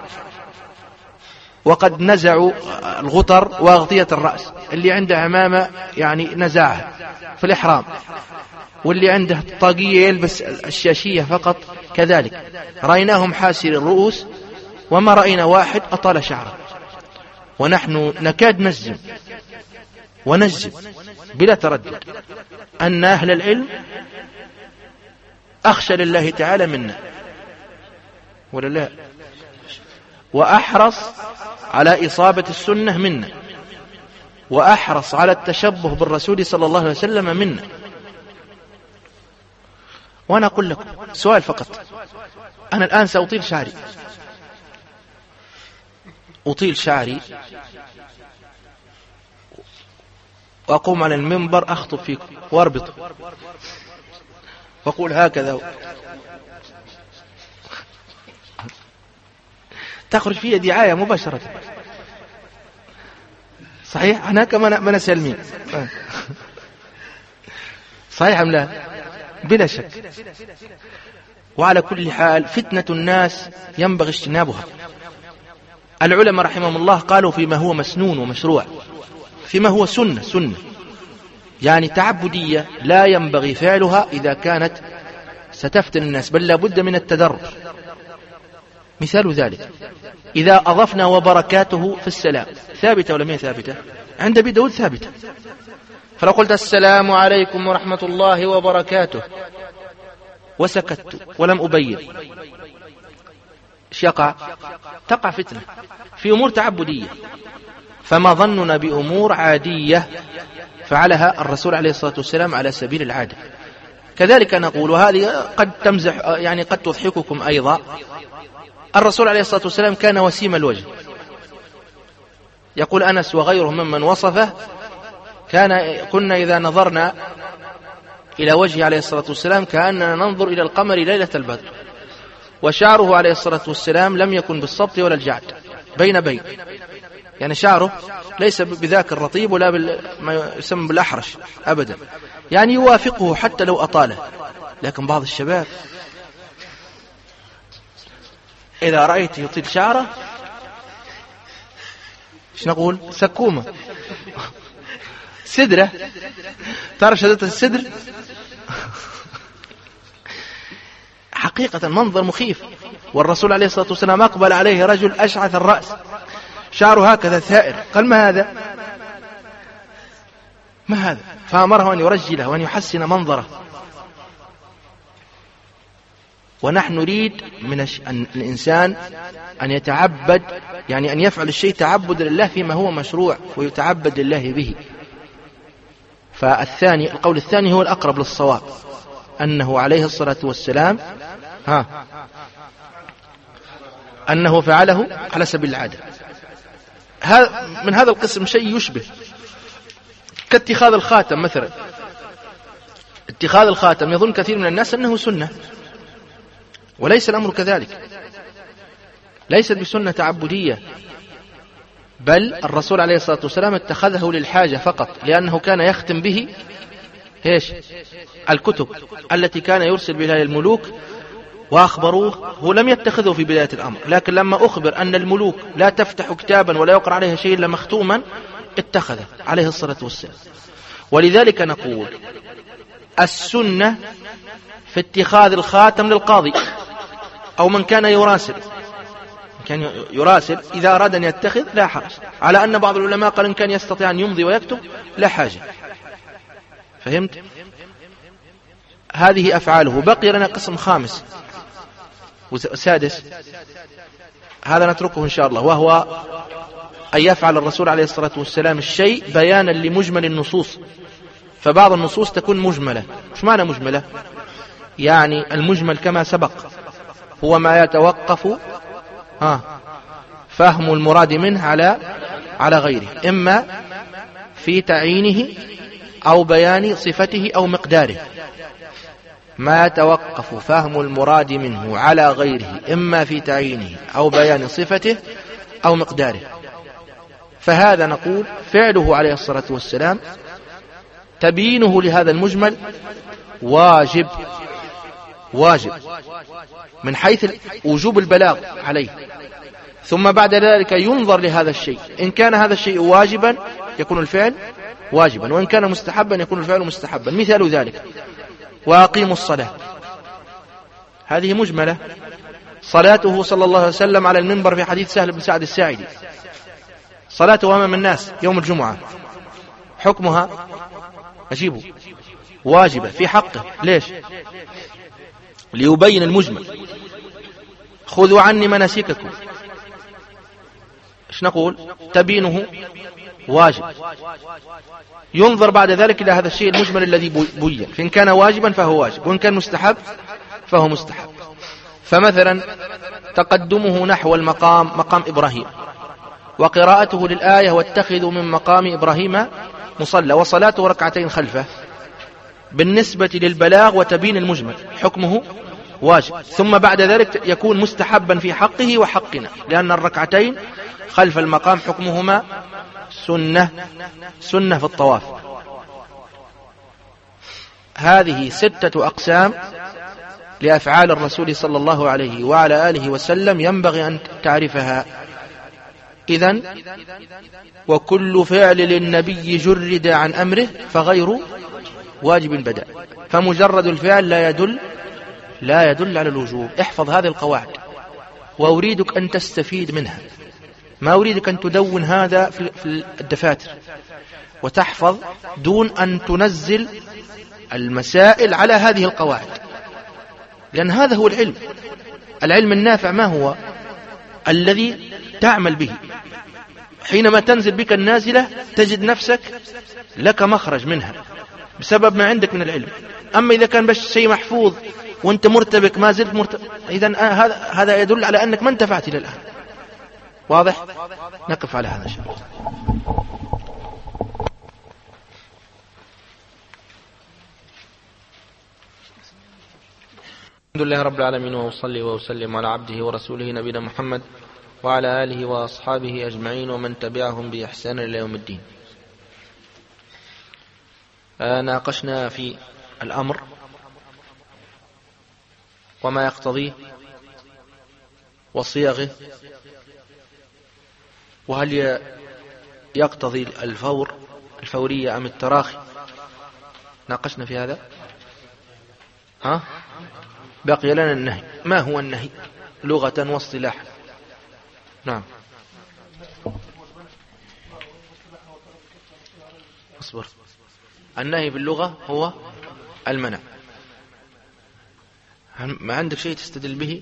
وقد نزعوا الغطر وأغطية الرأس، اللي عنده عمامة يعني نزعها في الإحرام، واللي عنده طاقية يلبس الشاشية فقط كذلك. رأيناهم حاسر الرؤوس، وما رأينا واحد أطال شعره. ونحن نكاد نجزم ونجزم بلا تردد أن أهل العلم أخشى لله تعالى منا، ولا لا؟ وأحرص على إصابة السنة منا، وأحرص على التشبه بالرسول صلى الله عليه وسلم منا. وأنا أقول لكم سؤال فقط، أنا الآن سأطيل شعري، أطيل شعري وأقوم على المنبر أخطب فيكم وأربطه وأقول هكذا، تخرج فيها دعاية مباشرة. صحيح؟ أنا كما سلمين. صحيح أم لا؟ بلا شك. وعلى كل حال فتنة الناس ينبغي اجتنابها. العلماء رحمهم الله قالوا فيما هو مسنون ومشروع، فيما هو سنة يعني تعبدية لا ينبغي فعلها إذا كانت ستفتن الناس، بل لابد من التدرج. مثال ذلك إذا أضفنا وبركاته في السلام، ثابتة ولا ما هي ثابتة؟ عند أبي داود ثابتة. فلو قلت السلام عليكم ورحمة الله وبركاته وسكت ولم أبين، ايش يقع؟ تقع فتنة في أمور تعبدية. فما ظننا بأمور عادية فعلها الرسول عليه الصلاة والسلام على سبيل العادة. كذلك نقول، وهذه قد تمزح يعني قد تضحككم أيضا، الرسول عليه الصلاة والسلام كان وسيم الوجه. يقول أنس وغيره ممن وصفه، كنا إذا نظرنا إلى وجهه عليه الصلاة والسلام كأننا ننظر إلى القمر ليلة البدر. وشعره عليه الصلاة والسلام لم يكن بالصبت ولا الجعد، بين يعني شعره ليس بذاك الرطيب ولا ما يسمى بالأحرش أبدا، يعني يوافقه حتى لو أطاله. لكن بعض الشباب إذا رأيت يطيل شعره، ايش نقول؟ سكومة، سدرة، تعرف شدة السدر؟ حقيقة منظر مخيف. والرسول عليه الصلاة والسلام أقبل عليه رجل أشعث الرأس، شعره هكذا ثائر، قال ما هذا؟ ما هذا؟ فأمره أن يرجله وأن يحسن منظره. ونحن نريد من الإنسان أن يتعبد، يعني أن يفعل الشيء تعبد لله فيما هو مشروع ويتعبد لله به. فالثاني، القول الثاني هو الأقرب للصواب، أنه عليه الصلاة والسلام أنه فعله على سبيل العادة. من هذا القسم شيء يشبه كاتخاذ الخاتم مثلا. اتخاذ الخاتم يظن كثير من الناس أنه سنة، وليس الأمر كذلك، ليست بسنة تعبدية، بل الرسول عليه الصلاة والسلام اتخذه للحاجة فقط، لأنه كان يختم به الكتب التي كان يرسل بها للملوك، وأخبروه. هو لم يتخذه في بداية الأمر، لكن لما أخبر أن الملوك لا تفتح كتابا ولا يقرأ عليها شيء إلا مختوما اتخذه عليه الصلاة والسلام. ولذلك نقول السنة في اتخاذ الخاتم للقاضي أو من كان يراسل إذا أراد أن يتخذ لا حرج، على أن بعض العلماء قال إن كان يستطيع أن يمضي ويكتب لا حاجة. فهمت؟ هذه أفعاله. بقي لنا قسم خامس وسادس، هذا نتركه إن شاء الله، وهو أن يفعل الرسول عليه الصلاة والسلام الشيء بيانا لمجمل النصوص. فبعض النصوص تكون مجملة. مش معنى مجملة؟ يعني المجمل كما سبق هو ما يتوقف فهم المراد منه على غيره، إما في تعيينه أو بيان صفته أو مقداره. ما يتوقف فهم المراد منه على غيره إما في تعيينه أو بيان صفته أو مقداره. فهذا نقول فعله عليه الصلاة والسلام تبيينه لهذا المجمل واجب من حيث وجوب البلاغ عليه. ثم بعد ذلك ينظر لهذا الشيء، إن كان هذا الشيء واجبا يكون الفعل واجبا، وإن كان مستحبا يكون الفعل مستحبا. مثال ذلك وأقيموا الصلاة، هذه مجملة. صلاته صلى الله عليه وسلم على المنبر في حديث سهل بن سعد الساعدي، صلاته أمام الناس يوم الجمعة، حكمها أجيبه واجبة في حقه. ليش؟ ليبين المجمل. خذوا عني مناسككم، ايش نقول؟ تبينه واجب. ينظر بعد ذلك إلى هذا الشيء المجمل الذي بين، فإن كان واجبا فهو واجب، وإن كان مستحب فهو مستحب. فمثلا تقدمه نحو مقام إبراهيم، وقراءته للآية واتخذوا من مقام إبراهيم مصلى، وصلاته ركعتين خلفه، بالنسبة للبلاغ وتبين المجمل حكمه واجب. ثم بعد ذلك يكون مستحبا في حقه وحقنا، لأن الركعتين خلف المقام حكمهما سنة في الطواف. هذه 6 أقسام لأفعال الرسول صلى الله عليه وعلى آله وسلم ينبغي أن تعرفها. إذن وكل فعل للنبي جرد عن أمره فغير واجب بدأ، فمجرد الفعل لا يدل على الوجوب. احفظ هذه القواعد، وأريدك أن تستفيد منها، ما أريدك أن تدون هذا في الدفاتر وتحفظ دون أن تنزل المسائل على هذه القواعد، لأن هذا هو العلم النافع. ما هو الذي تعمل به؟ حينما تنزل بك النازلة تجد نفسك لك مخرج منها بسبب ما عندك من العلم. أما إذا كان بس شيء محفوظ وانت مرتبك ما زلت إذن هذا يدل على أنك ما انتفعت إلى الآن. واضح؟ نقف على هذا إن شاء الله. الحمد لله رب العالمين، وأصلي وأسلم على عبده ورسوله نبينا محمد وعلى آله وأصحابه أجمعين ومن تبعهم بإحسان إلى يوم الدين. ناقشنا في الأمر وما يقتضيه وصيغه، وهل يقتضي الفورية أم التراخي. ناقشنا في هذا. بقي لنا النهي. ما هو النهي لغة واصطلاحا؟ نعم، اصبر. النهي باللغة هو المنع. ما عندك شيء تستدل به؟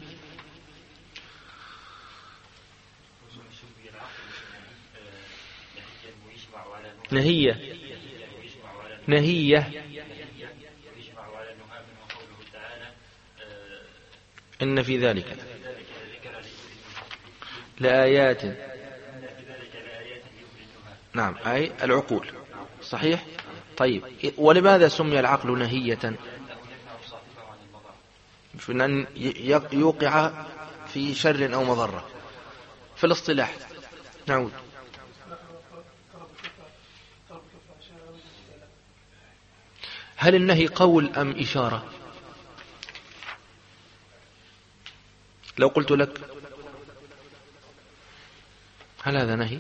نهية إن في ذلك لآيات. نعم، أي العقول. صحيح. طيب، ولماذا سمي العقل نهية؟ في أن يوقع في شر أو مضرة في الاصطلاح. نعود. هل النهي قول أم إشارة؟ لو قلت لك هل هذا نهي؟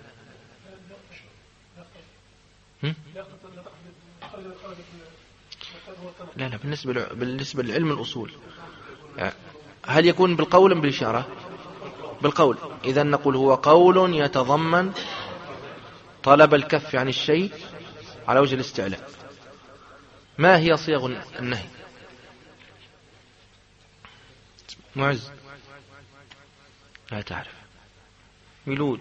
لا بالنسبة لعلم الأصول هل يكون بالقول أم بالإشارة؟ بالقول. إذا نقول هو قول يتضمن طلب الكف عن الشيء على وجه الاستعلاء. ما هي صيغ النهي؟ معز لا تعرف. ميلود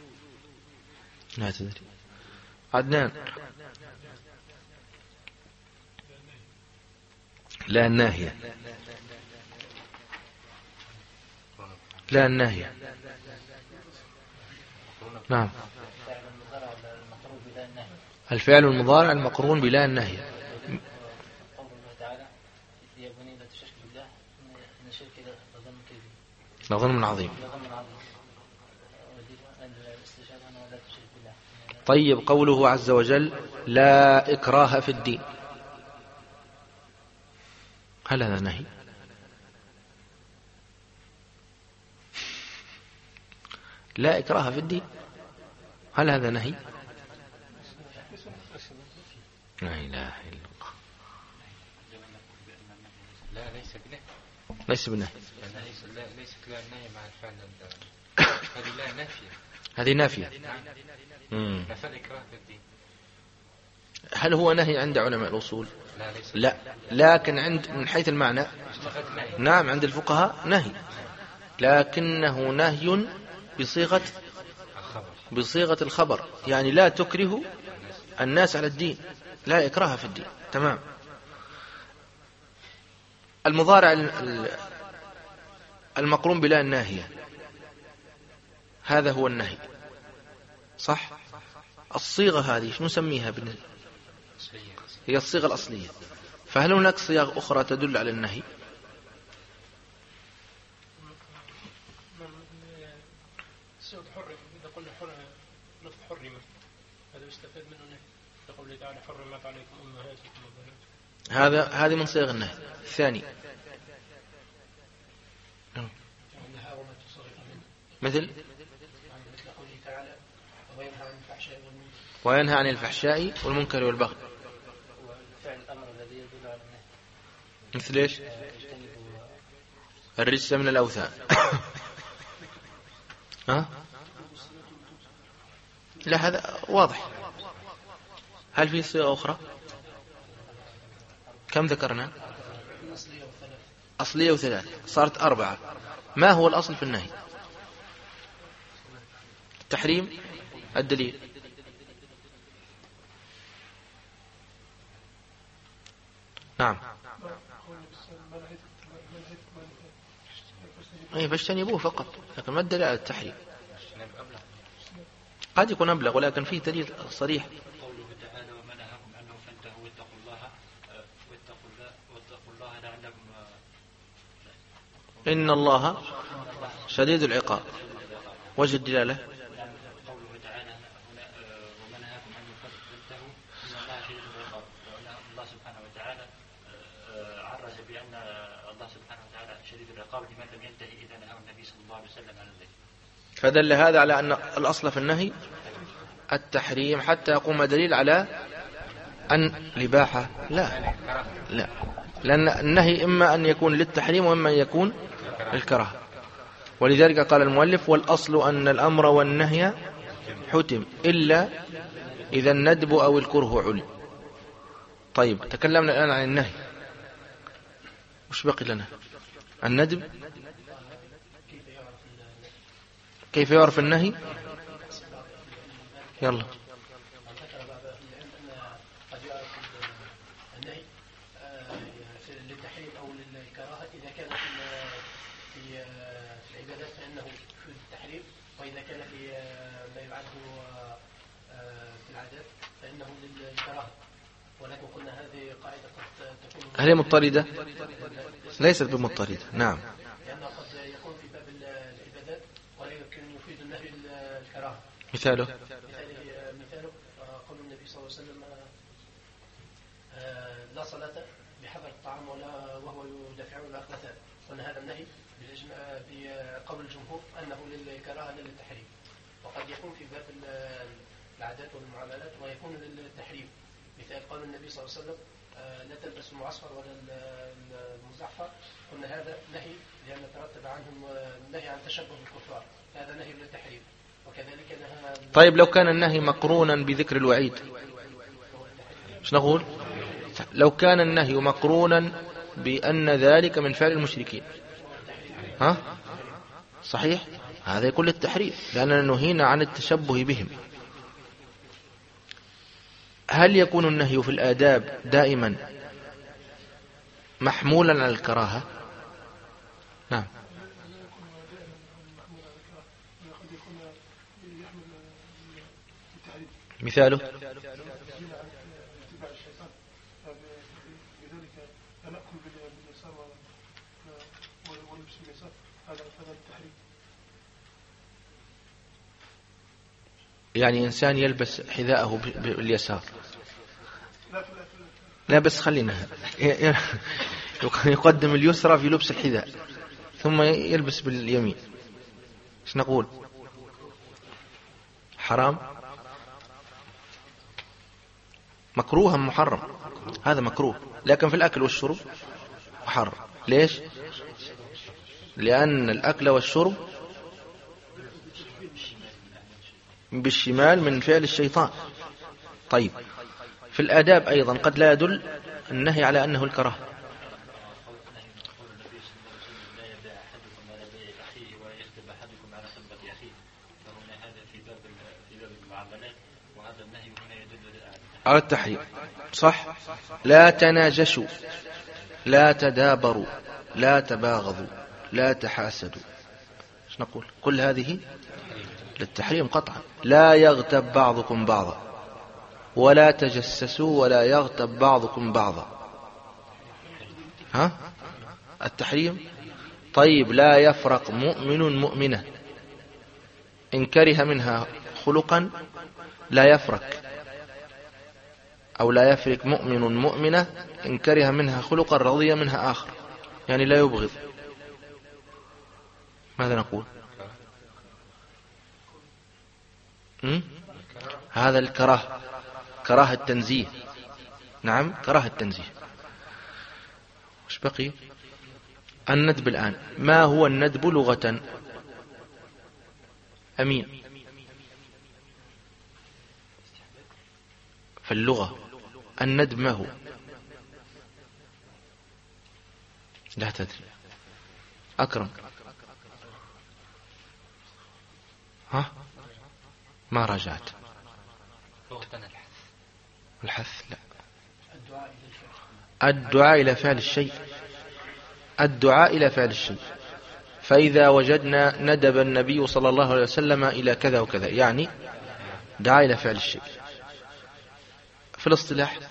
لا تدري. عدنان لا الناهية. لا الناهية. نعم، الفعل المضارع المقرون بلا الناهية. لظلم عظيم. طيب، قوله عز وجل لا إكراه في الدين، هل هذا نهي؟ لا إكراه في الدين، هل هذا نهي؟ لا إله إلا الله. لا، ليس بنهي. ليس بنهي. ليست لا النهي مع الفعل. هذه لا نافية. هذه نافية. نفى الإكراه في الدين. هل هو نهي عند علماء الأصول؟ لا، لكن عند من حيث المعنى نعم عند الفقهاء نهي، لكنه نهي بصيغة الخبر، يعني لا تكره الناس على الدين، لا إكراه في الدين. تمام. المضارع المقرون بلا الناهية هذا هو النهي، صح؟ الصيغة هذه شو نسميها بالنسبة؟ هي الصيغة الأصلية. فهل هناك صيغ أخرى تدل على النهي؟ صيغة حرم. إذا قلنا لفظ حرم هذا يستفاد منه نهي. لقوله تعالى حرمت عليكم أمهاتكم وبناتكم. هذه من صيغ النهي. الثاني مثل قوله تعالى وينهى عن الفحشاء والمنكر والبغي. وفعل الأمر الذي يدل على النهي مثل ايش؟ الرجس من الأوثان. لا، هذا واضح. هل في صيغة أخرى؟ كم ذكرنا؟ أصلية وثلاث، صارت 4. ما هو الأصل في النهي؟ التحريم. الدليل؟ نعم. فاجتنبوه فقط، لكن ما الدليل على التحريم؟ قد يكون أبلغ، ولكن فيه دليل صريح. قوله تعالى وما نهاكم عنه فانتهوا واتقوا الله لعلكم. إن الله شديد العقاب. وجه الدلالة؟ قوله تعالى وما نهاكم عنه فانتهوا إن الله شديد العقاب. الله سبحانه وتعالى عرج بأن الله سبحانه وتعالى شديد العقاب لمن لم ينتهي إذا نهى النبي صلى الله عليه وسلم عن ذلك. فدل هذا على أن الأصل في النهي التحريم حتى يقوم دليل على أن الإباحة لا، لأن النهي إما أن يكون للتحريم وإما أن يكون للكراهة. ولذلك قال المؤلف والأصل أن الأمر والنهي حتم إلا إذا الندب أو الكره علم. طيب، تكلمنا الآن عن النهي. وش بقي لنا؟ الندب. كيف يعرف النهي؟ يلا. قد يعرف النهي للتحريم أو للكراهة إذا كان في العبادات فإنه في التحريم، وإذا كان في ما يعد في العادات فإنه للكراهة. ولكن قلنا هذه قاعدة قد تكون هل هي مضطردة؟ ليست بمضطردة. نعم. لأنه قد يكون في باب العبادات ولكن يفيد النهي الكراهة. مثاله قول النبي صلى الله عليه وسلم لا صلاة بحضر الطعام ولا وهو يدافعون الأخبثان. قلنا هذا النهي بقول الجمهور أنه للكراهة لا للتحريم، وقد يكون في باب العادات والمعاملات ويكون للتحريم. مثال قول النبي صلى الله عليه وسلم لا تلبسوا المعصفر ولا المزعفر. قلنا هذا نهي لأن ترتب عنه النهي عن تشبه الكفار، هذا نهي للتحريم. وكذلك نهى. طيب لو كان النهي مقرونا بذكر الوعيد ايش نقول؟ لو كان النهي مقرونا بأن ذلك من فعل المشركين، ها صحيح، هذا يكون للتحريم لأننا نهينا عن التشبه بهم. هل يكون النهي في الآداب دائما محمولا على الكراهة؟ نعم. مثاله يعني إنسان يلبس حذاءه باليسار. لا بس خلينا يقدم اليسرى في لبس الحذاء ثم يلبس باليمين، ايش نقول؟ حرام؟ مكروه أم محرم؟ هذا مكروه، لكن في الأكل والشرب محرم. ليش؟ لأن الأكل والشرب بالشمال من فعل الشيطان. طيب في الآداب أيضا قد لا يدل النهي على أنه الكراهة. على التحريم صح. لا تناجشوا، لا تدابروا، لا تباغضوا، لا تحاسدوا، ايش نقول؟ كل هذه للتحريم قطعا. لا يغتب بعضكم بعضا، ولا تجسسوا، ولا يغتب بعضكم بعضا، ها التحريم. طيب لا يفرق مؤمن مؤمنة إن كره منها خلقا، لا يفرق أو لا يفرق مؤمن مؤمنة إن كره منها خلقا رضي منها آخر، يعني لا يبغض. ماذا نقول؟ هذا الكراهة، كراهة التنزيه. نعم كراهة التنزيه. وش بقي؟ الندب الآن. ما هو الندب لغة؟ أمين في اللغة الندب ما هو؟ لا تدري. أكرم ها ما راجعت. الحث لا. الدعاء إلى فعل الشيء. الدعاء إلى فعل الشيء. فإذا وجدنا ندب النبي صلى الله عليه وسلم إلى كذا وكذا، يعني دعا إلى فعل الشيء. في الاصطلاح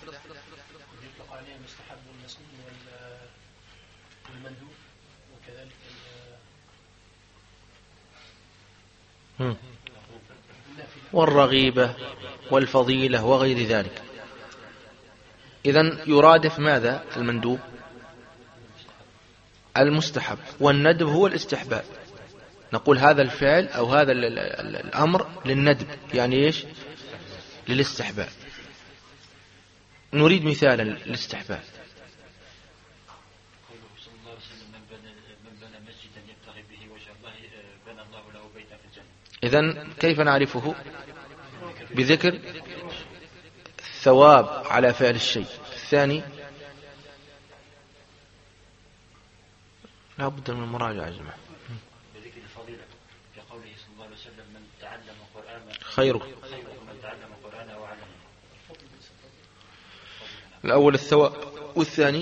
والرغيبة والفضيلة وغير ذلك. إذن يرادف ماذا؟ المندوب المستحب، والندب هو الاستحباب. نقول هذا الفعل أو هذا الأمر للندب، يعني إيش؟ للاستحباب. نريد مثالا للاستحباب. إذن كيف نعرفه؟ بذكر ثواب على فعل الشيء. الثاني لا بد من المراجعة يا جماعة. بذكر الفضيلة كقوله صلى الله عليه وسلم من تعلم القرآن خير من تعلم القرآن وعلمه. الأول الثواب، والثاني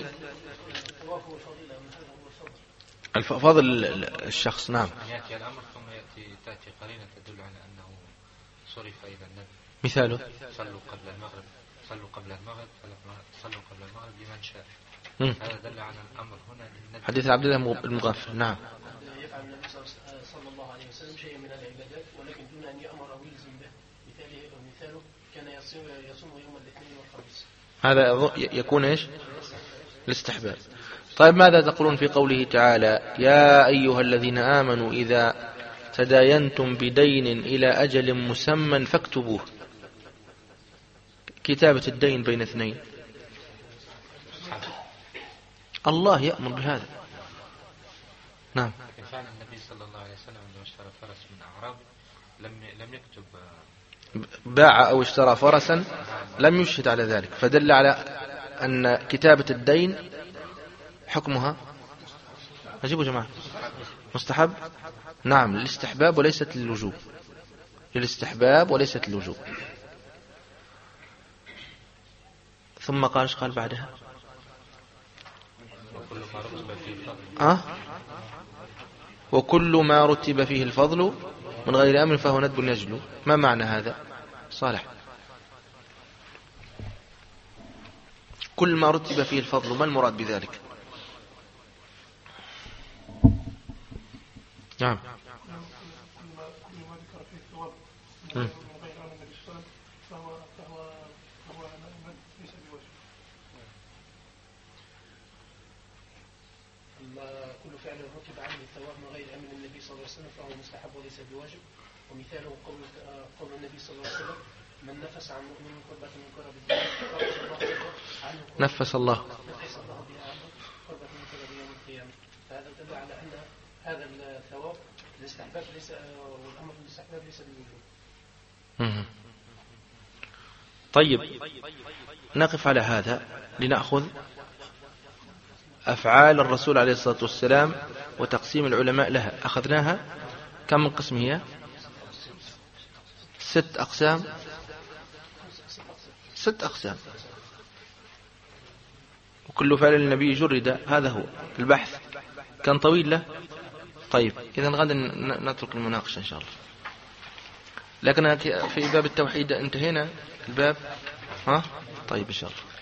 فضل الشخص. نعم. يأتي الأمر ثم تأتي قرينة تدل على أنه صرف إلى النبي. مثاله صلوا قبل المغرب لمن شاء. هذا دل على الأمر هنا للنبي. حديث عبد الله المغفل. نعم. يفعل النبي صلى الله عليه وسلم شيئا من العبادات ولكن دون أن يأمر أو يلزم به. مثاله كان يصوم يوم الاثنين والخميس. هذا يكون إيش؟ الاستحباب. طيب ماذا تقولون في قوله تعالى يا أيها الذين آمنوا إذا تداينتم بدين إلى أجل مسمى فاكتبوه؟ كتابة الدين بين اثنين، الله يأمر بهذا. نعم. فعل النبي صلى الله عليه وسلم عندما اشترى فرس من أعراب لم يكتب، باع أو اشترى فرسا لم يشهد على ذلك، فدل على أن كتابة الدين حكمها أجيبوا جماعة مستحب. نعم، للاستحباب وليست للوجوب، للاستحباب وليست للوجوب. ثم قال بعدها وكل ما رتب فيه الفضل من غير أمر فهو ندب يجلو. ما معنى هذا صالح؟ كل ما رتب فيه الفضل، ما المراد بذلك؟ نعم. كل فعل رتب عنه الثواب من غير امر النبي صلى الله عليه وسلم فهو مستحب وليس بواجب. ومثاله قول النبي صلى الله عليه وسلم من نفس عن مؤمن كربة من كرب الدنيا نفس الله بها عنه كربة من كرب يوم القيامة. فهذا يدل على ان هذا الثواب الاستحباب ليس، والامر بالاستحباب ليس بالوجوب. طيب نقف على هذا لنأخذ أفعال الرسول عليه الصلاة والسلام وتقسيم العلماء لها. أخذناها كم من قسم هي؟ 6 أقسام. 6 أقسام، وكل فعل النبي جرد. هذا هو البحث. كان طويل له. طيب إذن غدا نترك المناقشة إن شاء الله. لكن في باب التوحيد انتهينا الباب. طيب إن شاء الله.